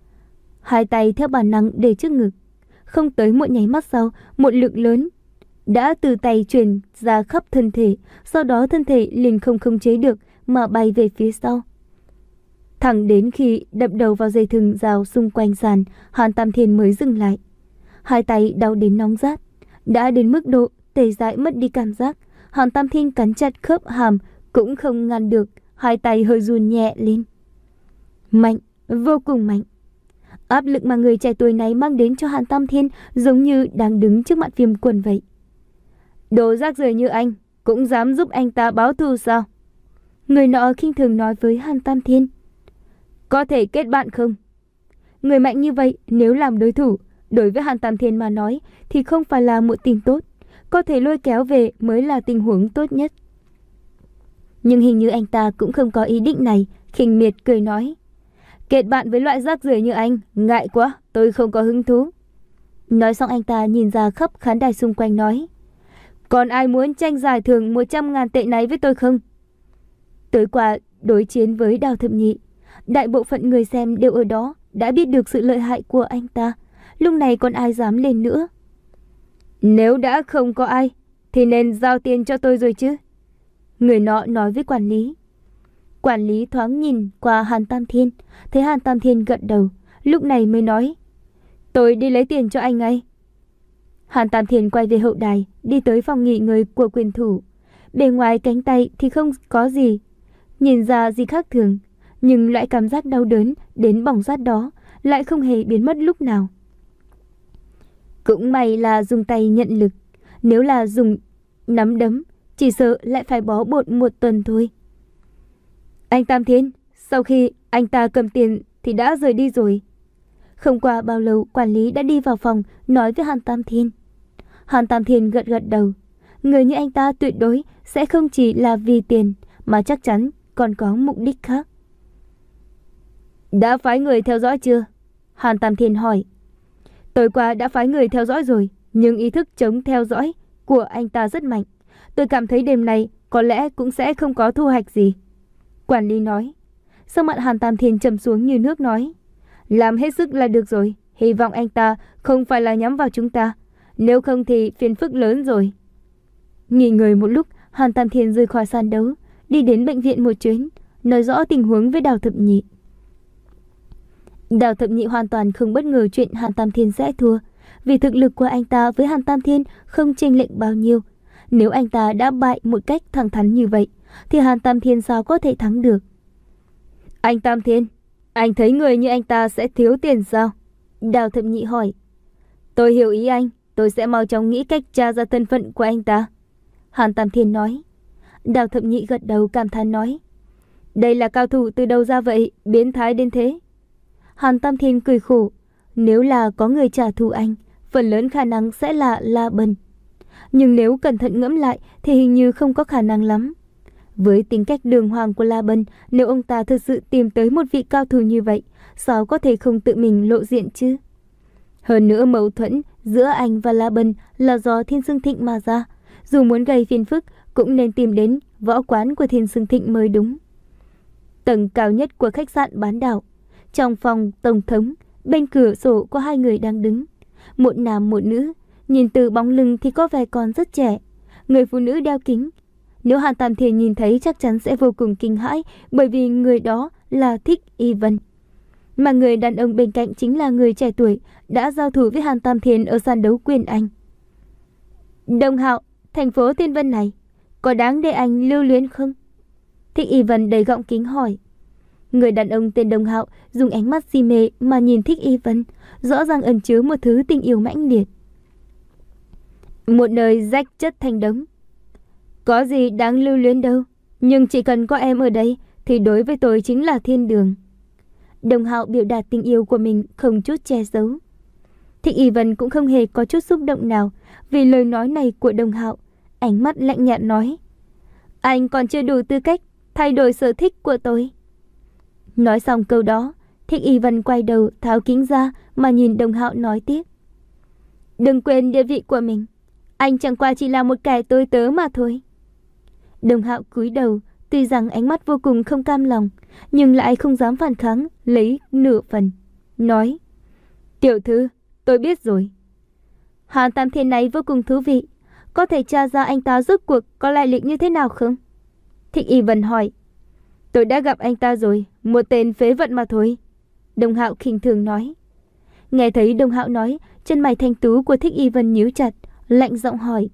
Hai tay theo bản năng để trước ngực. Không tới một nháy mắt sau, một lực lớn đã từ tay truyền ra khắp thân thể, sau đó thân thể liền không khống chế được mà bay về phía sau. Thẳng đến khi đập đầu vào dây thừng rào xung quanh sàn, Hàn Tam Thiên mới dừng lại. Hai tay đau đến nóng rát, đã đến mức độ tê dại mất đi cảm giác. Hàn Tam Thiên cắn chặt khớp hàm cũng không ngăn được, hai tay hơi run nhẹ lên. Mạnh, vô cùng mạnh. Áp lực mà người trẻ tuổi này mang đến cho Hàn Tam Thiên giống như đang đứng trước mặt Viêm Quân vậy. Đồ rác rưởi như anh cũng dám giúp anh ta báo thù sao? Người nọ khinh thường nói với Hàn Tam Thiên. Có thể kết bạn không? Người mạnh như vậy nếu làm đối thủ, đối với Hàn Tam Thiên mà nói thì không phải là một tin tốt. Có thể lôi kéo về mới là tình huống tốt nhất. Nhưng hình như anh ta cũng không có ý định này, khinh miệt cười nói. Kết bạn với loại rác rưởi như anh, ngại quá, tôi không có hứng thú. Nói xong anh ta nhìn ra khắp khán đài xung quanh nói. Còn ai muốn tranh giải thưởng một trăm ngàn tệ này với tôi không? Tối qua đối chiến với Đào Thập Nhị, đại bộ phận người xem đều ở đó đã biết được sự lợi hại của anh ta. Lúc này còn ai dám lên nữa? Nếu đã không có ai thì nên giao tiền cho tôi rồi chứ. Người nọ nói với quản lý. Quản lý thoáng nhìn qua Hàn Tam Thiên, thấy Hàn Tam Thiên gật đầu, lúc này mới nói. Tôi đi lấy tiền cho anh ngay. Hàn Tam Thiên quay về hậu đài, đi tới phòng nghỉ ngơi của quyền thủ. Bề ngoài cánh tay thì không có gì, nhìn ra gì khác thường, nhưng loại cảm giác đau đớn đến bỏng rát đó lại không hề biến mất lúc nào. Cũng may là dùng tay nhận lực, nếu là dùng nắm đấm, chỉ sợ lại phải bó bột một tuần thôi. Anh Tam Thiên, sau khi anh ta cầm tiền thì đã rời đi rồi. Không qua bao lâu, quản lý đã đi vào phòng nói với Hàn Tam Thiên. Hàn Tam Thiên gật gật đầu. Người như anh ta tuyệt đối sẽ không chỉ là vì tiền, mà chắc chắn còn có mục đích khác. Đã phái người theo dõi chưa? Hàn Tam Thiên hỏi. Tối qua đã phái người theo dõi rồi, nhưng ý thức chống theo dõi của anh ta rất mạnh. Tôi cảm thấy đêm này có lẽ cũng sẽ không có thu hoạch gì. Quản lý nói. Sắc mặt Hàn Tam Thiên trầm xuống như nước nói. Làm hết sức là được rồi. Hy vọng anh ta không phải là nhắm vào chúng ta. Nếu không thì phiền phức lớn rồi. Nghỉ ngơi một lúc, Hàn Tam Thiên rời khỏi sàn đấu, đi đến bệnh viện một chuyến, nói rõ tình huống với Đào Thập Nhị. Đào Thập Nhị hoàn toàn không bất ngờ chuyện Hàn Tam Thiên sẽ thua, vì thực lực của anh ta với Hàn Tam Thiên không chênh lệch bao nhiêu. Nếu anh ta đã bại một cách thẳng thắn như vậy, thì Hàn Tam Thiên sao có thể thắng được? Anh Tam Thiên, anh thấy người như anh ta sẽ thiếu tiền sao? Đào Thập Nhị hỏi. Tôi hiểu ý anh, tôi sẽ mau chóng nghĩ cách tra ra thân phận của anh ta. Hàn Tam Thiên nói. Đào Thập Nhị gật đầu cảm thán nói. Đây là cao thủ từ đâu ra vậy, biến thái đến thế? Hàn Tam Thiên cười khổ. Nếu là có người trả thù anh, phần lớn khả năng sẽ là La Bân. Nhưng nếu cẩn thận ngẫm lại thì hình như không có khả năng lắm. Với tính cách đường hoàng của La Bân, nếu ông ta thực sự tìm tới một vị cao thủ như vậy, sao có thể không tự mình lộ diện chứ? Hơn nữa mâu thuẫn giữa anh và La Bân là do Thiên Sương Thịnh mà ra. Dù muốn gây phiền phức cũng nên tìm đến võ quán của Thiên Sương Thịnh mới đúng. Tầng cao nhất của khách sạn bán đảo. Trong phòng tổng thống, bên cửa sổ có hai người đang đứng. Một nam một nữ, nhìn từ bóng lưng thì có vẻ còn rất trẻ. Người phụ nữ đeo kính. Nếu Hàn Tam Thiên nhìn thấy chắc chắn sẽ vô cùng kinh hãi, bởi vì người đó là Thích Y Vân. Mà người đàn ông bên cạnh chính là người trẻ tuổi đã giao thủ với Hàn Tam Thiên ở sàn đấu quyền Anh. Đồng Hạo, thành phố Thiên Vân này có đáng để anh lưu luyến không? Thích Y Vân đầy gọng kính hỏi. Người đàn ông tên Đồng Hạo dùng ánh mắt si mê mà nhìn Thích Y Vân, rõ ràng ẩn chứa một thứ tình yêu mãnh liệt. Một nơi rách chất thành đống. Có gì đáng lưu luyến đâu, nhưng chỉ cần có em ở đây thì đối với tôi chính là thiên đường. Đồng Hạo biểu đạt tình yêu của mình không chút che giấu. Thích Y Vân cũng không hề có chút xúc động nào vì lời nói này của Đồng Hạo, ánh mắt lạnh nhạt nói: anh còn chưa đủ tư cách thay đổi sở thích của tôi. Nói xong câu đó, Thích Y Vân quay đầu tháo kính ra mà nhìn Đồng Hạo nói tiếp: đừng quên địa vị của mình, anh chẳng qua chỉ là một kẻ tôi tớ mà thôi. Đồng Hạo cúi đầu, tuy rằng ánh mắt vô cùng không cam lòng, nhưng lại không dám phản kháng lấy nửa phần, nói: tiểu thư, tôi biết rồi. Hàn Tam Thiên này vô cùng thú vị, có thể tra ra anh ta rốt cuộc có lai lịch như thế nào không? Thích Y Vân hỏi. Tôi đã gặp anh ta rồi, một tên phế vật mà thôi. Đồng Hạo khinh thường nói. Nghe thấy Đồng Hạo nói, chân mày thanh tú của Thích Y Vân nhíu chặt, lạnh giọng hỏi: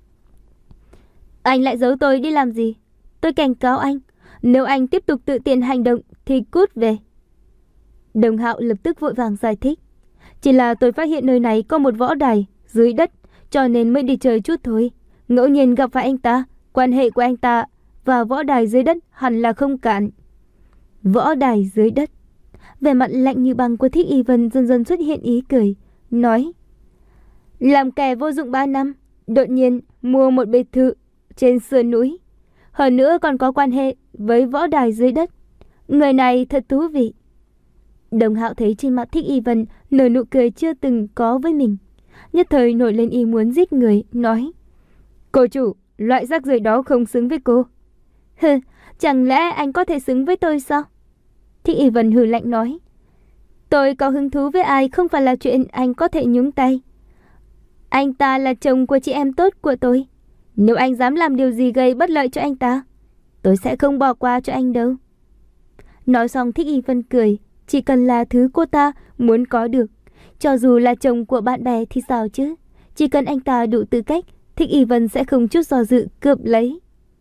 anh lại giấu tôi đi làm gì? Tôi cảnh cáo anh, nếu anh tiếp tục tự tiện hành động thì cút về. Đồng Hạo lập tức vội vàng giải thích: chỉ là tôi phát hiện nơi này có một võ đài dưới đất, cho nên mới đi chơi chút thôi. Ngẫu nhiên gặp phải anh ta, quan hệ của anh ta và võ đài dưới đất hẳn là không cạn. Võ đài dưới đất. Vẻ mặt lạnh như băng của Thích Y Vân dần dần xuất hiện ý cười, nói: làm kẻ vô dụng ba năm, đột nhiên mua một biệt thự trên sườn núi, hơn nữa còn có quan hệ với võ đài dưới đất. Người này thật thú vị. Đồng Hạo thấy trên mặt Thích Y Vân nở nụ cười chưa từng có với mình, nhất thời nổi lên ý muốn giết người, nói: cô chủ, loại rác rưởi đó không xứng với cô. Hừ, chẳng lẽ anh có thể xứng với tôi sao? Thích Y Vân hừ lạnh nói: tôi có hứng thú với ai không phải là chuyện anh có thể nhúng tay. Anh ta là chồng của chị em tốt của tôi. Nếu anh dám làm điều gì gây bất lợi cho anh ta, tôi sẽ không bỏ qua cho anh đâu. Nói xong Thích Y Vân cười. Chỉ cần là thứ cô ta muốn có được, cho dù là chồng của bạn bè thì sao chứ? Chỉ cần anh ta đủ tư cách, Thích Y Vân sẽ không chút do dự cướp lấy.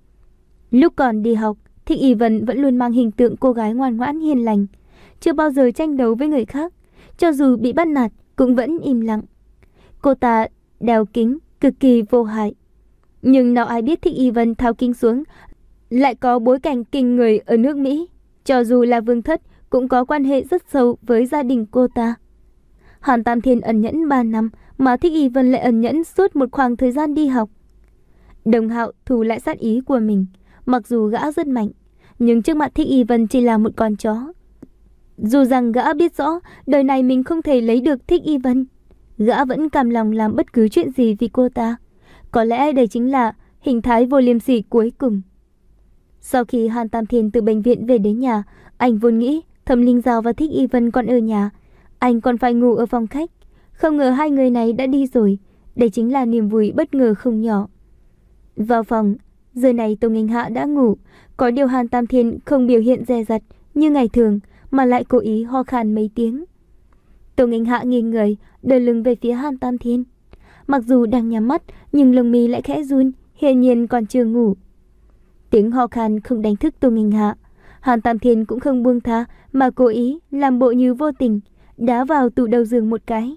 Lúc còn đi học, Thích Y Vân vẫn luôn mang hình tượng cô gái ngoan ngoãn hiền lành, chưa bao giờ tranh đấu với người khác, cho dù bị bắt nạt cũng vẫn im lặng. Cô ta đeo kính, cực kỳ vô hại. Nhưng nào ai biết Thích Y Vân tháo kính xuống lại có bối cảnh kinh người ở nước Mỹ, cho dù là vương thất cũng có quan hệ rất sâu với gia đình cô ta. Hàn Tam Thiên ẩn nhẫn ba năm, mà Thích Y Vân lại ẩn nhẫn suốt một khoảng thời gian đi học. Đồng Hạo thu lại sát ý của mình, mặc dù gã rất mạnh, nhưng trước mặt Thích Y Vân chỉ là một con chó. Dù rằng gã biết rõ đời này mình không thể lấy được Thích Y Vân, gã vẫn cam lòng làm bất cứ chuyện gì vì cô ta. Có lẽ đây chính là hình thái vô liêm sỉ cuối cùng. Sau khi Hàn Tam Thiên từ bệnh viện về đến nhà, anh vốn nghĩ Thẩm Linh Giao và Thích Y Vân còn ở nhà, anh còn phải ngủ ở phòng khách. Không ngờ hai người này đã đi rồi. Đây chính là niềm vui bất ngờ không nhỏ. Vào phòng, giờ này Tô Nghênh Hạ đã ngủ. Có điều Hàn Tam Thiên không biểu hiện dè dặt như ngày thường, mà lại cố ý ho khan mấy tiếng. Tô Nghênh Hạ nghiêng người, đưa lưng về phía Hàn Tam Thiên. Mặc dù đang nhắm mắt, nhưng lông mi lại khẽ run, hiển nhiên còn chưa ngủ. Tiếng ho khan không đánh thức Tô Nghênh Hạ. Hàn Tam Thiên cũng không buông tha, mà cố ý làm bộ như vô tình, đá vào tủ đầu giường một cái.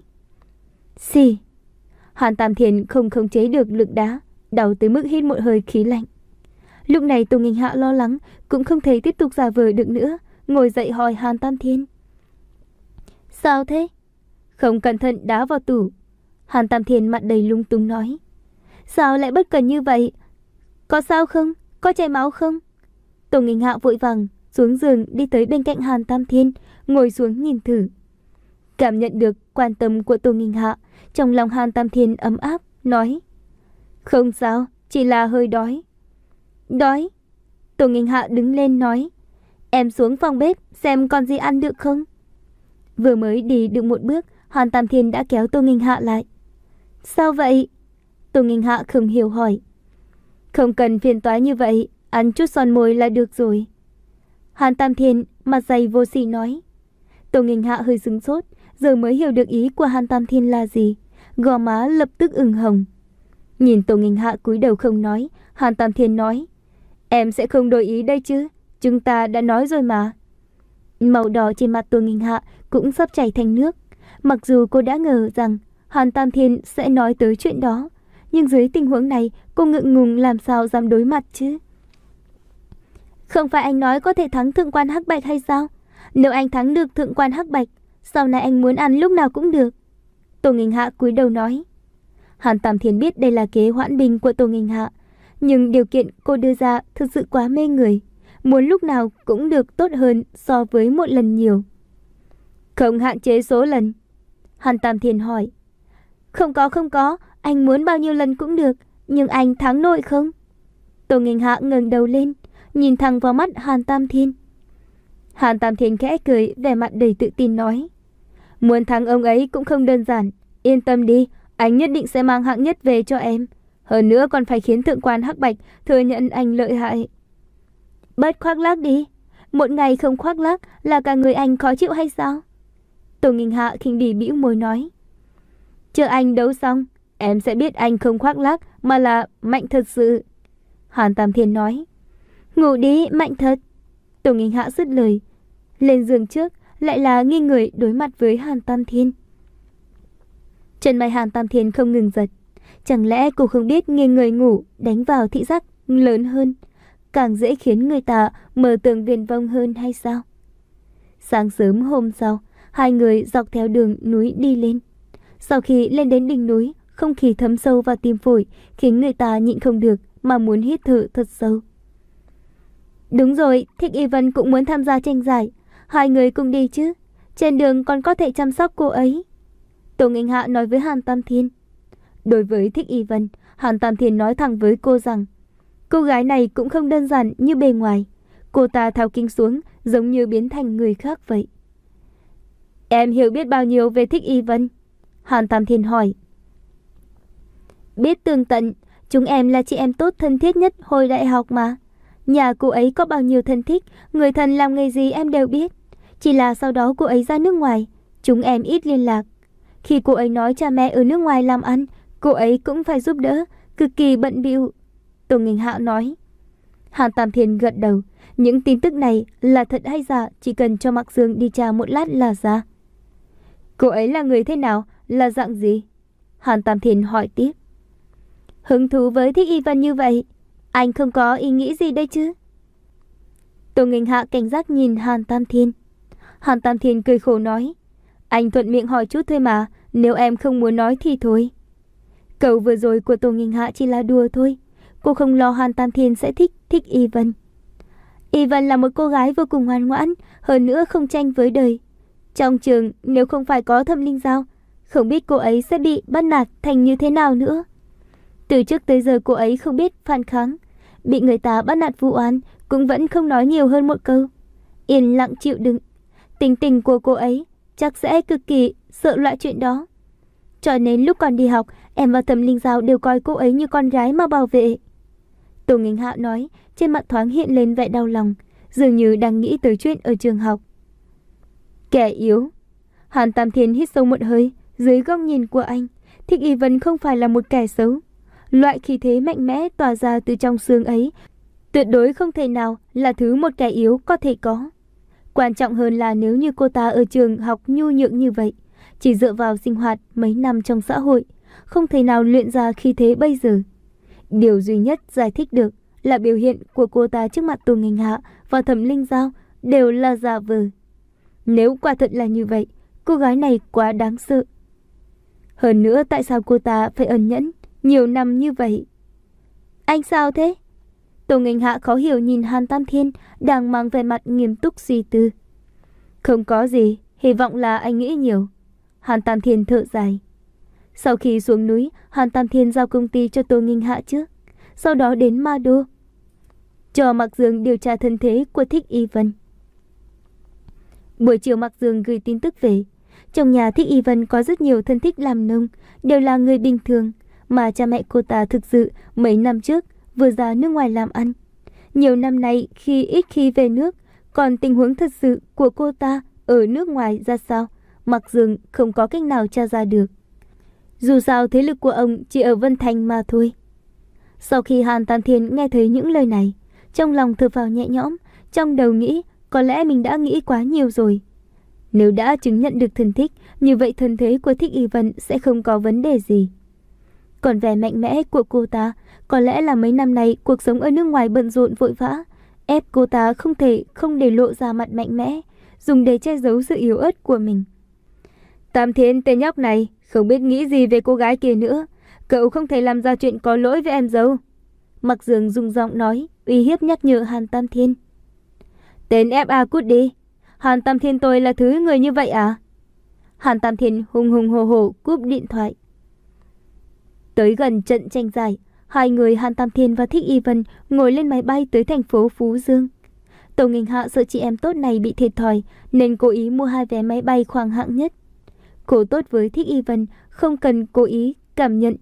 Xì. Hàn Tam Thiên không khống chế được lực đá, đau tới mức hít một hơi khí lạnh. Lúc này Tô Nghênh Hạ lo lắng, cũng không thể tiếp tục giả vờ được nữa, ngồi dậy hỏi Hàn Tam Thiên: sao thế? Không cẩn thận đá vào tủ. Hàn Tam Thiên mặt đầy lung tung nói: sao lại bất cẩn như vậy? Có sao không? Có chảy máu không? Tô Nghênh Hạ vội vàng xuống giường đi tới bên cạnh Hàn Tam Thiên, ngồi xuống nhìn thử. Cảm nhận được quan tâm của Tô Nghênh Hạ, trong lòng Hàn Tam Thiên ấm áp, nói: không sao, chỉ là hơi đói. Đói? Tô Nghênh Hạ đứng lên nói: em xuống phòng bếp xem còn gì ăn được không? Vừa mới đi được một bước, Hàn Tam Thiên đã kéo Tô Nghênh Hạ lại. Sao vậy? Tô Nghênh Hạ không hiểu hỏi. Không cần phiền toái như vậy, ăn chút son môi là được rồi. Hàn Tam Thiên mặt dày vô sỉ nói. Tô Nghênh Hạ hơi sững sốt, giờ mới hiểu được ý của Hàn Tam Thiên là gì, gò má lập tức ửng hồng. Nhìn Tô Nghênh Hạ cúi đầu không nói, Hàn Tam Thiên nói: em sẽ không đổi ý đây chứ, chúng ta đã nói rồi mà. Màu đỏ trên mặt Tô Nghênh Hạ cũng sắp chảy thành nước. Mặc dù cô đã ngờ rằng Hàn Tam Thiên sẽ nói tới chuyện đó, nhưng dưới tình huống này cô ngượng ngùng làm sao dám đối mặt chứ. Không phải anh nói có thể thắng thượng quan Hắc Bạch hay sao? Nếu anh thắng được thượng quan Hắc Bạch, sau này anh muốn ăn lúc nào cũng được. Tô Nghinh Hạ cúi đầu nói. Hàn Tam Thiên biết đây là kế hoãn binh của Tô Nghinh Hạ, nhưng điều kiện cô đưa ra thực sự quá mê người, muốn lúc nào cũng được tốt hơn so với một lần nhiều. Không hạn chế số lần? Hàn Tam Thiên hỏi. Không có không có, anh muốn bao nhiêu lần cũng được, nhưng anh thắng nổi không? Tô Nghinh Hạ ngẩng đầu lên, nhìn thẳng vào mắt Hàn Tam Thiên. Hàn Tam Thiên khẽ cười, vẻ mặt đầy tự tin nói. Muốn thắng ông ấy cũng không đơn giản, yên tâm đi, anh nhất định sẽ mang hạng nhất về cho em. Hơn nữa còn phải khiến thượng quan Hắc Bạch thừa nhận anh lợi hại. Bớt khoác lác đi, một ngày không khoác lác là cả người anh khó chịu hay sao? Tô Nghinh Hạ khinh bỉ bĩu môi nói. Chờ anh đấu xong, em sẽ biết anh không khoác lác mà là mạnh thật sự. Hàn Tam Thiên nói. Ngủ đi, mạnh thật. Tô Nghinh Hạ dứt lời, lên giường trước, lại là nghi người đối mặt với Hàn Tam Thiên. Chân mày Hàn Tam Thiên không ngừng giật. Chẳng lẽ cô không biết nghiêng người ngủ đánh vào thị giác lớn hơn, càng dễ khiến người ta mơ tưởng viển vông hơn hay sao? Sáng sớm hôm sau, hai người dọc theo đường núi đi lên. Sau khi lên đến đỉnh núi, không khí thấm sâu vào tim phổi, khiến người ta nhịn không được mà muốn hít thở thật sâu. Đúng rồi, Thích Y Vân cũng muốn tham gia tranh giải. Hai người cùng đi chứ, trên đường còn có thể chăm sóc cô ấy. Tô Nghinh Hạ nói với Hàn Tam Thiên. Đối với Thích Y Vân, Hàn Tam Thiên nói thẳng với cô rằng cô gái này cũng không đơn giản như bề ngoài. Cô ta tháo kính xuống giống như biến thành người khác vậy. Em hiểu biết bao nhiêu về Thích Y Vân? Hàn Tam Thiên hỏi. Biết tường tận, chúng em là chị em tốt thân thiết nhất hồi đại học mà. Nhà cô ấy có bao nhiêu thân thích, người thân làm nghề gì em đều biết. Chỉ là sau đó cô ấy ra nước ngoài, chúng em ít liên lạc. Khi cô ấy nói cha mẹ ở nước ngoài làm ăn, cô ấy cũng phải giúp đỡ, cực kỳ bận bịu. Tô Nghinh Hạ nói. Hàn Tam Thiên gật đầu. Những tin tức này là thật hay giả, chỉ cần cho Mạc Dương đi tra một lát là ra. Cô ấy là người thế nào, là dạng gì? Hàn Tam Thiên hỏi tiếp. Hứng thú với Thích Y Vân như vậy, anh không có ý nghĩ gì đây chứ? Tô Nghinh Hạ cảnh giác nhìn Hàn Tam Thiên. Hàn Tam Thiên cười khổ nói. Anh thuận miệng hỏi chút thôi mà, nếu em không muốn nói thì thôi. Câu vừa rồi của Tô Nghinh Hạ chỉ là đùa thôi. Cô không lo Hàn Tam Thiên sẽ thích Thích Y Vân. Y Vân là một cô gái vô cùng ngoan ngoãn, hơn nữa không tranh với đời. Trong trường nếu không phải có Thẩm Linh Giao, không biết cô ấy sẽ bị bắt nạt thành như thế nào nữa. Từ trước tới giờ cô ấy không biết phản kháng, bị người ta bắt nạt vu oan cũng vẫn không nói nhiều hơn một câu, yên lặng chịu đựng. Tính tình của cô ấy chắc sẽ cực kỳ sợ loại chuyện đó. Cho nên lúc còn đi học, em và Thẩm Linh Giao đều coi cô ấy như con gái mà bảo vệ. Tô Nghinh Hạ nói, trên mặt thoáng hiện lên vẻ đau lòng, dường như đang nghĩ tới chuyện ở trường học. Kẻ yếu. Hàn Tam Thiên hít sâu một hơi, dưới góc nhìn của anh, Thích Y Vân không phải là một kẻ xấu. Loại khí thế mạnh mẽ tỏa ra từ trong xương ấy tuyệt đối không thể nào là thứ một kẻ yếu có thể có. Quan trọng hơn là nếu như cô ta ở trường học nhu nhược như vậy, chỉ dựa vào sinh hoạt mấy năm trong xã hội, không thể nào luyện ra khí thế bây giờ. Điều duy nhất giải thích được là biểu hiện của cô ta trước mặt Tô Nghinh Hạ và Thẩm Linh Giao đều là giả vờ. Nếu quả thật là như vậy, cô gái này quá đáng sợ. Hơn nữa tại sao cô ta phải ẩn nhẫn nhiều năm như vậy? Anh sao thế? Tô Nghinh Hạ khó hiểu nhìn Hàn Tam Thiên đang mang vẻ mặt nghiêm túc suy tư. Không có gì, hy vọng là anh nghĩ nhiều. Hàn Tam Thiên thở dài. Sau khi xuống núi, Hàn Tam Thiên giao công ty cho Tô Nghinh Hạ trước, sau đó đến Ma Đô, cho Mạc Dương điều tra thân thế của Thích Y Vân. Buổi chiều Mạc Dương gửi tin tức về. Trong nhà Thích Y Vân có rất nhiều thân thích làm nông, đều là người bình thường, mà cha mẹ cô ta thực sự mấy năm trước vừa ra nước ngoài làm ăn. Nhiều năm nay khi ít khi về nước, còn tình huống thật sự của cô ta ở nước ngoài ra sao, Mạc Dương không có cách nào tra ra được. Dù sao thế lực của ông chỉ ở Vân Thành mà thôi. Sau khi Hàn Tam Thiên nghe thấy những lời này, trong lòng thở phào nhẹ nhõm, trong đầu nghĩ có lẽ mình đã nghĩ quá nhiều rồi. Nếu đã chứng nhận được thân thích, như vậy thân thế của Thích Y Vân sẽ không có vấn đề gì. Còn vẻ mạnh mẽ của cô ta, có lẽ là mấy năm nay cuộc sống ở nước ngoài bận rộn vội vã, ép cô ta không thể không để lộ ra mặt mạnh mẽ, dùng để che giấu sự yếu ớt của mình. Tam Thiên, tên nhóc này không biết nghĩ gì về cô gái kia nữa, cậu không thể làm ra chuyện có lỗi với em dâu. Mặc Dương dùng giọng nói uy hiếp nhắc nhở Hàn Tam Thiên. Tên ép a cút đi, Hàn Tam Thiên tôi là thứ người như vậy à? Hàn Tam Thiên hùng hùng hồ hồ cúp điện thoại. Tới gần trận tranh giải, hai người Hàn Tam Thiên và Thích Y Vân ngồi lên máy bay tới thành phố Phú Dương. Tô Nghinh Hạ sợ chị em tốt này bị thiệt thòi nên cố ý mua hai vé máy bay khoang hạng nhất. Cô tốt với Thích Y Vân không cần cố ý cảm nhận,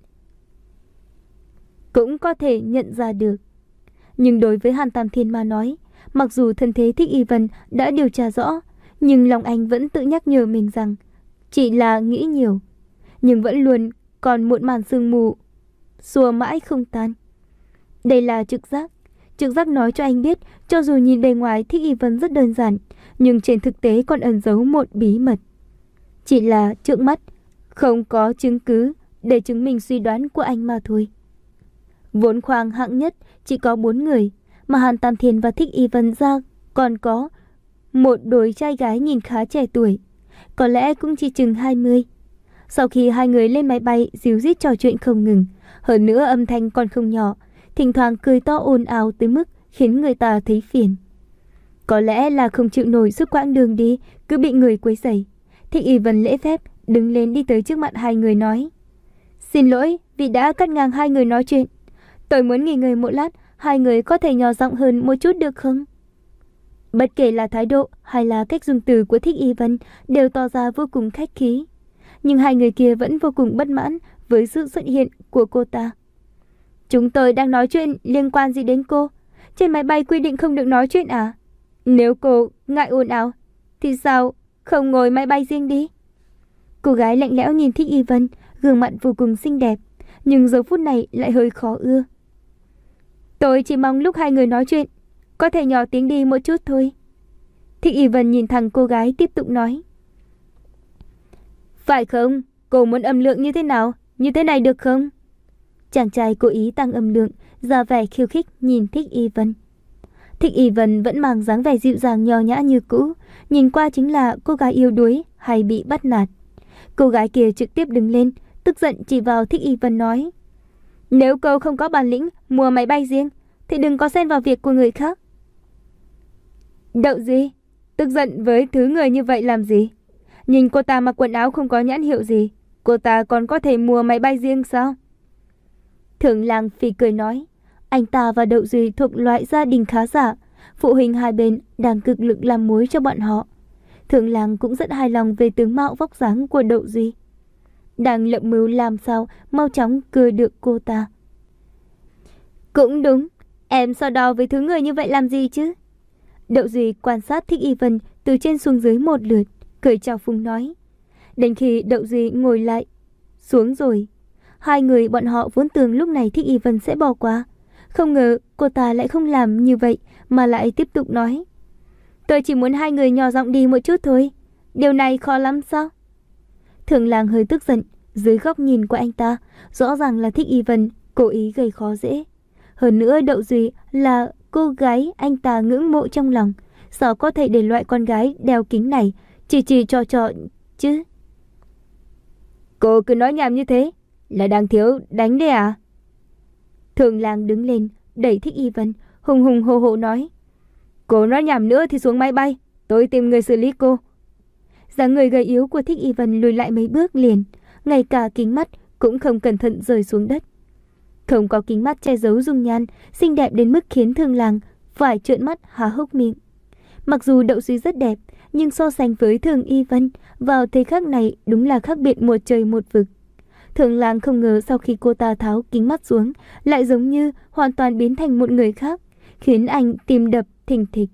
cũng có thể nhận ra được. Nhưng đối với Hàn Tam Thiên mà nói, mặc dù thân thế Thích Y Vân đã điều tra rõ, nhưng lòng anh vẫn tự nhắc nhở mình rằng chỉ là nghĩ nhiều, nhưng vẫn luôn còn một màn sương mù xua mãi không tan. Đây là trực giác. Trực giác nói cho anh biết, cho dù nhìn bề ngoài Thích Y Vân rất đơn giản, nhưng trên thực tế còn ẩn giấu một bí mật. Chỉ là trước mắt không có chứng cứ để chứng minh suy đoán của anh mà thôi. Vốn khoang hạng nhất chỉ có bốn người, mà Hàn Tam Thiên và Thích Y Vân ra còn có một đôi trai gái nhìn khá trẻ tuổi, có lẽ cũng chỉ chừng hai mươi. Sau khi hai người lên máy bay, díu dít trò chuyện không ngừng, hơn nữa âm thanh còn không nhỏ, thỉnh thoảng cười to ồn ào tới mức khiến người ta thấy phiền. Có lẽ là không chịu nổi suốt quãng đường đi cứ bị người quấy rầy, Thích Y Vân lễ phép đứng lên đi tới trước mặt hai người nói: Xin lỗi vì đã cắt ngang hai người nói chuyện, tôi muốn nghỉ ngơi một lát, hai người có thể nhỏ giọng hơn một chút được không? Bất kể là thái độ hay là cách dùng từ của Thích Y Vân đều tỏ ra vô cùng khách khí, nhưng hai người kia vẫn vô cùng bất mãn với sự xuất hiện của cô ta. Chúng tôi đang nói chuyện, liên quan gì đến cô? Trên máy bay quy định không được nói chuyện à? Nếu cô ngại ồn ào thì sao không ngồi máy bay riêng đi? Cô gái lạnh lẽo nhìn Thích Y Vân, gương mặt vô cùng xinh đẹp, nhưng giờ phút này lại hơi khó ưa. Tôi chỉ mong lúc hai người nói chuyện có thể nhỏ tiếng đi một chút thôi. Thích Y Vân nhìn thẳng cô gái tiếp tục nói. Phải không? Cô muốn âm lượng như thế nào? Như thế này được không? Chàng trai cố ý tăng âm lượng, ra vẻ khiêu khích nhìn Thích Y Vân. Thích Y Vân vẫn mang dáng vẻ dịu dàng nho nhã như cũ, nhìn qua chính là cô gái yếu đuối hay bị bắt nạt. Cô gái kia trực tiếp đứng lên, tức giận chỉ vào Thích Y Vân nói: Nếu cô không có bản lĩnh mua máy bay riêng thì đừng có xen vào việc của người khác. Đậu gì? Tức giận với thứ người như vậy làm gì? Nhìn cô ta mặc quần áo không có nhãn hiệu gì, cô ta còn có thể mua máy bay riêng sao? Thượng Lang phì cười nói, anh ta và Đậu Duy thuộc loại gia đình khá giả, phụ huynh hai bên đang cực lực làm muối cho bọn họ. Thượng Lang cũng rất hài lòng về tướng mạo vóc dáng của Đậu Duy, đang lậm mưu làm sao mau chóng cưa được cô ta. Cũng đúng, em so đo với thứ người như vậy làm gì chứ? Đậu Duy quan sát Thích Y Vân từ trên xuống dưới một lượt, cười chào phúng nói. Đến khi Đậu Duy ngồi lại xuống rồi, hai người bọn họ vốn tưởng lúc này Thích Y Vân sẽ bỏ qua, không ngờ cô ta lại không làm như vậy mà lại tiếp tục nói. Tôi chỉ muốn hai người nhỏ giọng đi một chút thôi, điều này khó lắm sao? Thượng Lang hơi tức giận, dưới góc nhìn của anh ta rõ ràng là Thích Y Vân cố ý gây khó dễ. Hơn nữa Đậu Duy là cô gái anh ta ngưỡng mộ trong lòng, sao có thể để loại con gái đeo kính này chỉ chỉ trò trò chứ? Cô cứ nói nhảm như thế là đang thiếu đánh đấy à? Thượng Lang đứng lên đẩy Thích Y Vân, hùng hùng hổ hổ nói. Cô nói nhảm nữa thì xuống máy bay, tôi tìm người xử lý cô. Dáng người gầy yếu của Thích Y Vân lùi lại mấy bước liền, ngay cả kính mắt cũng không cẩn thận rơi xuống đất. Không có kính mắt che giấu dung nhan xinh đẹp đến mức khiến Thượng Lang phải trợn mắt há hốc miệng. Mặc dù Đậu Duy rất đẹp, nhưng so sánh với Thường Y Vân, vào thời khắc này đúng là khác biệt một trời một vực. Thượng Lang không ngờ sau khi cô ta tháo kính mắt xuống, lại giống như hoàn toàn biến thành một người khác, khiến anh tim đập thình thịch.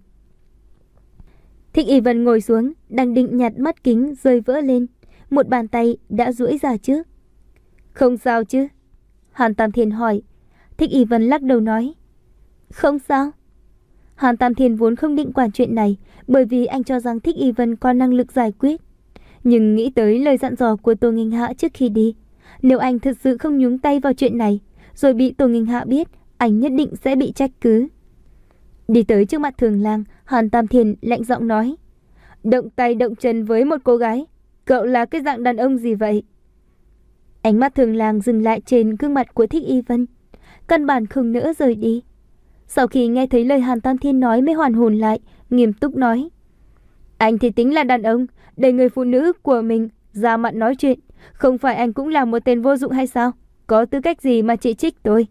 Thích Y Vân ngồi xuống, đang định nhặt mắt kính rơi vỡ lên, một bàn tay đã duỗi ra trước. Không sao chứ? Hàn Tam Thiên hỏi. Thích Y Vân lắc đầu nói. Không sao. Hàn Tam Thiên vốn không định quản chuyện này, bởi vì anh cho rằng Thích Y Vân có năng lực giải quyết. Nhưng nghĩ tới lời dặn dò của Tô Nghinh Hạ trước khi đi, Nếu anh thật sự không nhúng tay vào chuyện này, rồi bị Tô Nghinh Hạ biết, anh nhất định sẽ bị trách cứ. Đi tới trước mặt Thường Lang, Hàn Tam Thiên lạnh giọng nói: động tay động chân với một cô gái, cậu là cái dạng đàn ông gì vậy? Ánh mắt Thường Lang dừng lại trên gương mặt của Thích Y Vân, căn bản không nỡ rời đi. Sau khi nghe thấy lời Hàn Tam Thiên nói mới hoàn hồn lại, nghiêm túc nói: anh thì tính là đàn ông, để người phụ nữ của mình ra mặt nói chuyện, không phải anh cũng là một tên vô dụng hay sao? Có tư cách gì mà chỉ trích tôi?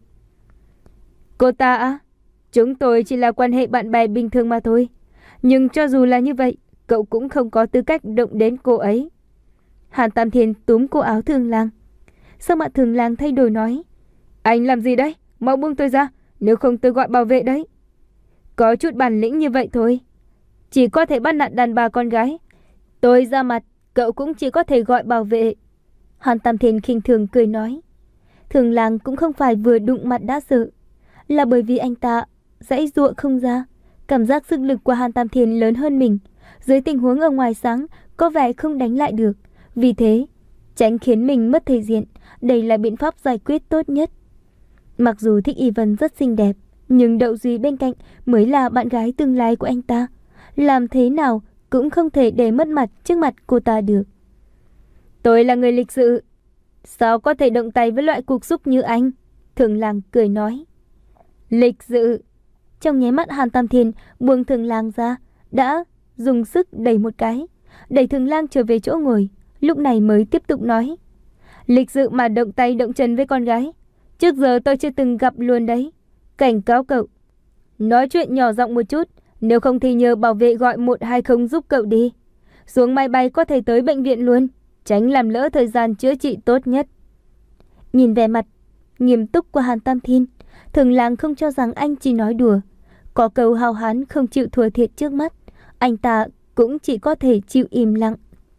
Cô ta á? Chúng tôi chỉ là quan hệ bạn bè bình thường mà thôi. Nhưng cho dù là như vậy, cậu cũng không có tư cách động đến cô ấy. Hàn Tam Thiên túm cổ áo Thường Lang. Sau mặt Thường Lang thay đổi nói: anh làm gì đấy? Mau buông tôi ra, nếu không tôi gọi bảo vệ đấy. Có chút bản lĩnh như vậy thôi, chỉ có thể bắt nạt đàn bà con gái. Tôi ra mặt, cậu cũng chỉ có thể gọi bảo vệ. Hàn Tam Thiên khinh thường cười nói. Thường Lang cũng không phải vừa đụng mặt đã sợ, là bởi vì anh ta giãy giụa không ra. Cảm giác sức lực của Hàn Tam Thiên lớn hơn mình, dưới tình huống ở ngoài sáng có vẻ không đánh lại được. Vì thế, tránh khiến mình mất thể diện, đây là biện pháp giải quyết tốt nhất. Mặc dù Thích Y Vân rất xinh đẹp, nhưng Đậu Duy bên cạnh mới là bạn gái tương lai của anh ta. Làm thế nào cũng không thể để mất mặt trước mặt cô ta được. Tôi là người lịch sự, sao có thể động tay với loại cục xúc như anh? Thường Lang cười nói. Lịch sự? Trong nháy mắt Hàn Tam Thiên buông Thường Lang ra, đã dùng sức đẩy một cái, đẩy Thường Lang trở về chỗ ngồi. Lúc này mới tiếp tục nói: lịch sự mà động tay động chân với con gái, trước giờ tôi chưa từng gặp luôn đấy. Cảnh cáo cậu, nói chuyện nhỏ giọng một chút, nếu không thì nhờ bảo vệ gọi một hai không giúp cậu đi. Xuống máy bay có thể tới bệnh viện luôn, tránh làm lỡ thời gian chữa trị tốt nhất. Nhìn vẻ mặt nghiêm túc của Hàn Tam Thiên, Thường Lang không cho rằng anh chỉ nói đùa. Có câu hào hán không chịu thua thiệt trước mắt, anh ta cũng chỉ có thể chịu im lặng.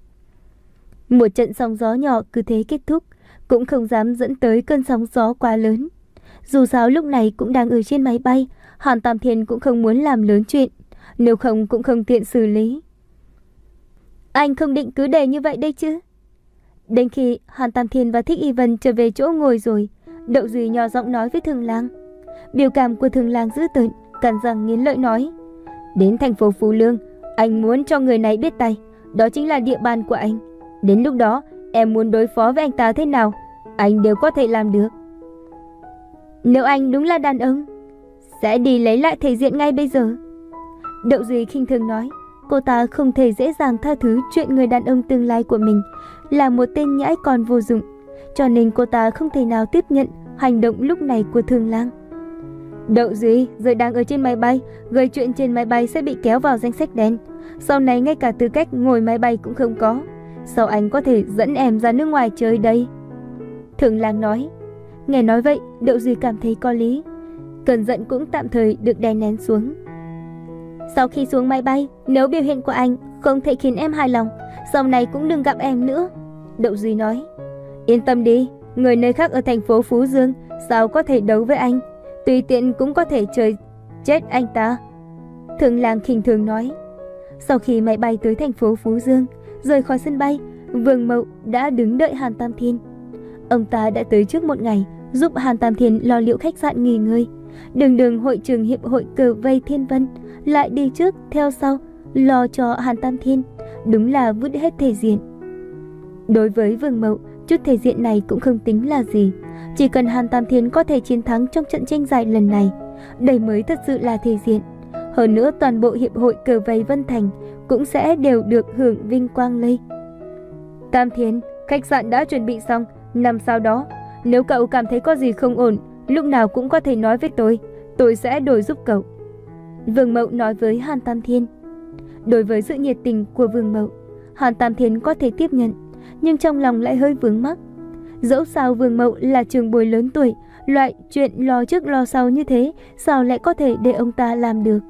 Một trận sóng gió nhỏ cứ thế kết thúc, cũng không dám dẫn tới cơn sóng gió quá lớn. Dù sao lúc này cũng đang ở trên máy bay, Hàn Tam Thiên cũng không muốn làm lớn chuyện, nếu không cũng không tiện xử lý. Anh không định cứ để như vậy đây chứ? Đến khi Hàn Tam Thiên và Thích Y Vân trở về chỗ ngồi rồi, Đậu Duy nhỏ giọng nói với Thường Lang. Biểu cảm của Thường Lang dữ tợn, cắn răng nghiến lợi nói: đến thành phố Phú Lương, anh muốn cho người này biết tay, đó chính là địa bàn của anh. Đến lúc đó, em muốn đối phó với anh ta thế nào, anh đều có thể làm được. Nếu anh đúng là đàn ông, sẽ đi lấy lại thể diện ngay bây giờ. Đậu Duy khinh thường nói. Cô ta không thể dễ dàng tha thứ chuyện người đàn ông tương lai của mình là một tên nhãi con vô dụng, cho nên cô ta không thể nào tiếp nhận hành động lúc này của Thường Lang. Đậu Duy giờ đang ở trên máy bay, gây chuyện trên máy bay sẽ bị kéo vào danh sách đen. Sau này ngay cả tư cách ngồi máy bay cũng không có. Sao anh có thể dẫn em ra nước ngoài chơi đây? Thường Lang nói. Nghe nói vậy, Đậu Duy cảm thấy có lý. Cơn giận cũng tạm thời được đè nén xuống. Sau khi xuống máy bay, nếu biểu hiện của anh không thể khiến em hài lòng, sau này cũng đừng gặp em nữa. Đậu Duy nói. Yên tâm đi, người nơi khác ở thành phố Phú Dương sao có thể đấu với anh, tùy tiện cũng có thể chơi chết anh ta. Thường Lang khinh thường nói. Sau khi máy bay tới thành phố Phú Dương, rời khỏi sân bay, Vương Mậu đã đứng đợi Hàn Tam Thiên. Ông ta đã tới trước một ngày, giúp Hàn Tam Thiên lo liệu khách sạn nghỉ ngơi. Đường đường hội trưởng hiệp hội cờ vây Thiên Vân lại đi trước theo sau lo cho Hàn Tam Thiên, đúng là vứt hết thể diện. Đối với Vương Mậu, chút thể diện này cũng không tính là gì. Chỉ cần Hàn Tam Thiên có thể chiến thắng trong trận tranh giải lần này, đây mới thật sự là thể diện. Hơn nữa toàn bộ hiệp hội cờ vây Vân Thành cũng sẽ đều được hưởng vinh quang lây. Tam Thiên, khách sạn đã chuẩn bị xong, nằm sau đó. Nếu cậu cảm thấy có gì không ổn, lúc nào cũng có thể nói với tôi, tôi sẽ đổi giúp cậu. Vương Mậu nói với Hàn Tam Thiên. Đối với sự nhiệt tình của Vương Mậu, Hàn Tam Thiên có thể tiếp nhận, nhưng trong lòng lại hơi vướng mắc. Dẫu sao Vương Mậu là trưởng bối lớn tuổi, loại chuyện lo trước lo sau như thế sao lại có thể để ông ta làm được.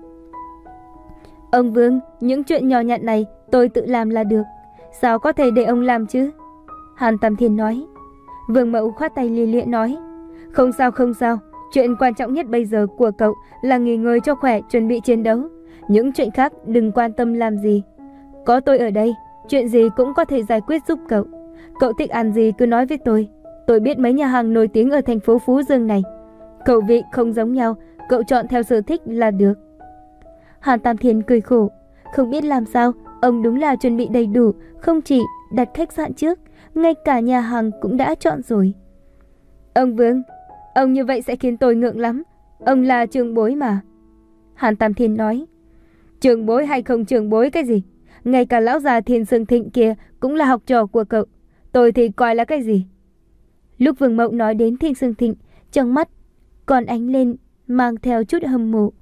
Ông Vương, những chuyện nhỏ nhặt này tôi tự làm là được, sao có thể để ông làm chứ? Hàn Tam Thiên nói. Vương Mậu khoát tay li lịa nói. Không sao không sao, chuyện quan trọng nhất bây giờ của cậu là nghỉ ngơi cho khỏe, chuẩn bị chiến đấu. Những chuyện khác đừng quan tâm làm gì. Có tôi ở đây, chuyện gì cũng có thể giải quyết giúp cậu. Cậu thích ăn gì cứ nói với tôi, Tôi biết mấy nhà hàng nổi tiếng ở thành phố Phú Dương này. Khẩu vị không giống nhau, cậu chọn theo sở thích là được. Hàn Tam Thiên cười khổ. Không biết làm sao, ông đúng là chuẩn bị đầy đủ, không chỉ đặt khách sạn trước, ngay cả nhà hàng cũng đã chọn rồi. Ông Vương, ông như vậy sẽ khiến tôi ngượng lắm. Ông là trưởng bối mà. Hàn Tam Thiên nói. Trưởng bối hay không trưởng bối cái gì? Ngay cả lão già Thiên Sương Thịnh kia cũng là học trò của cậu. Tôi thì coi là cái gì? Lúc Vương Mậu nói đến Thiên Sương Thịnh, trong mắt còn ánh lên mang theo chút hâm mộ.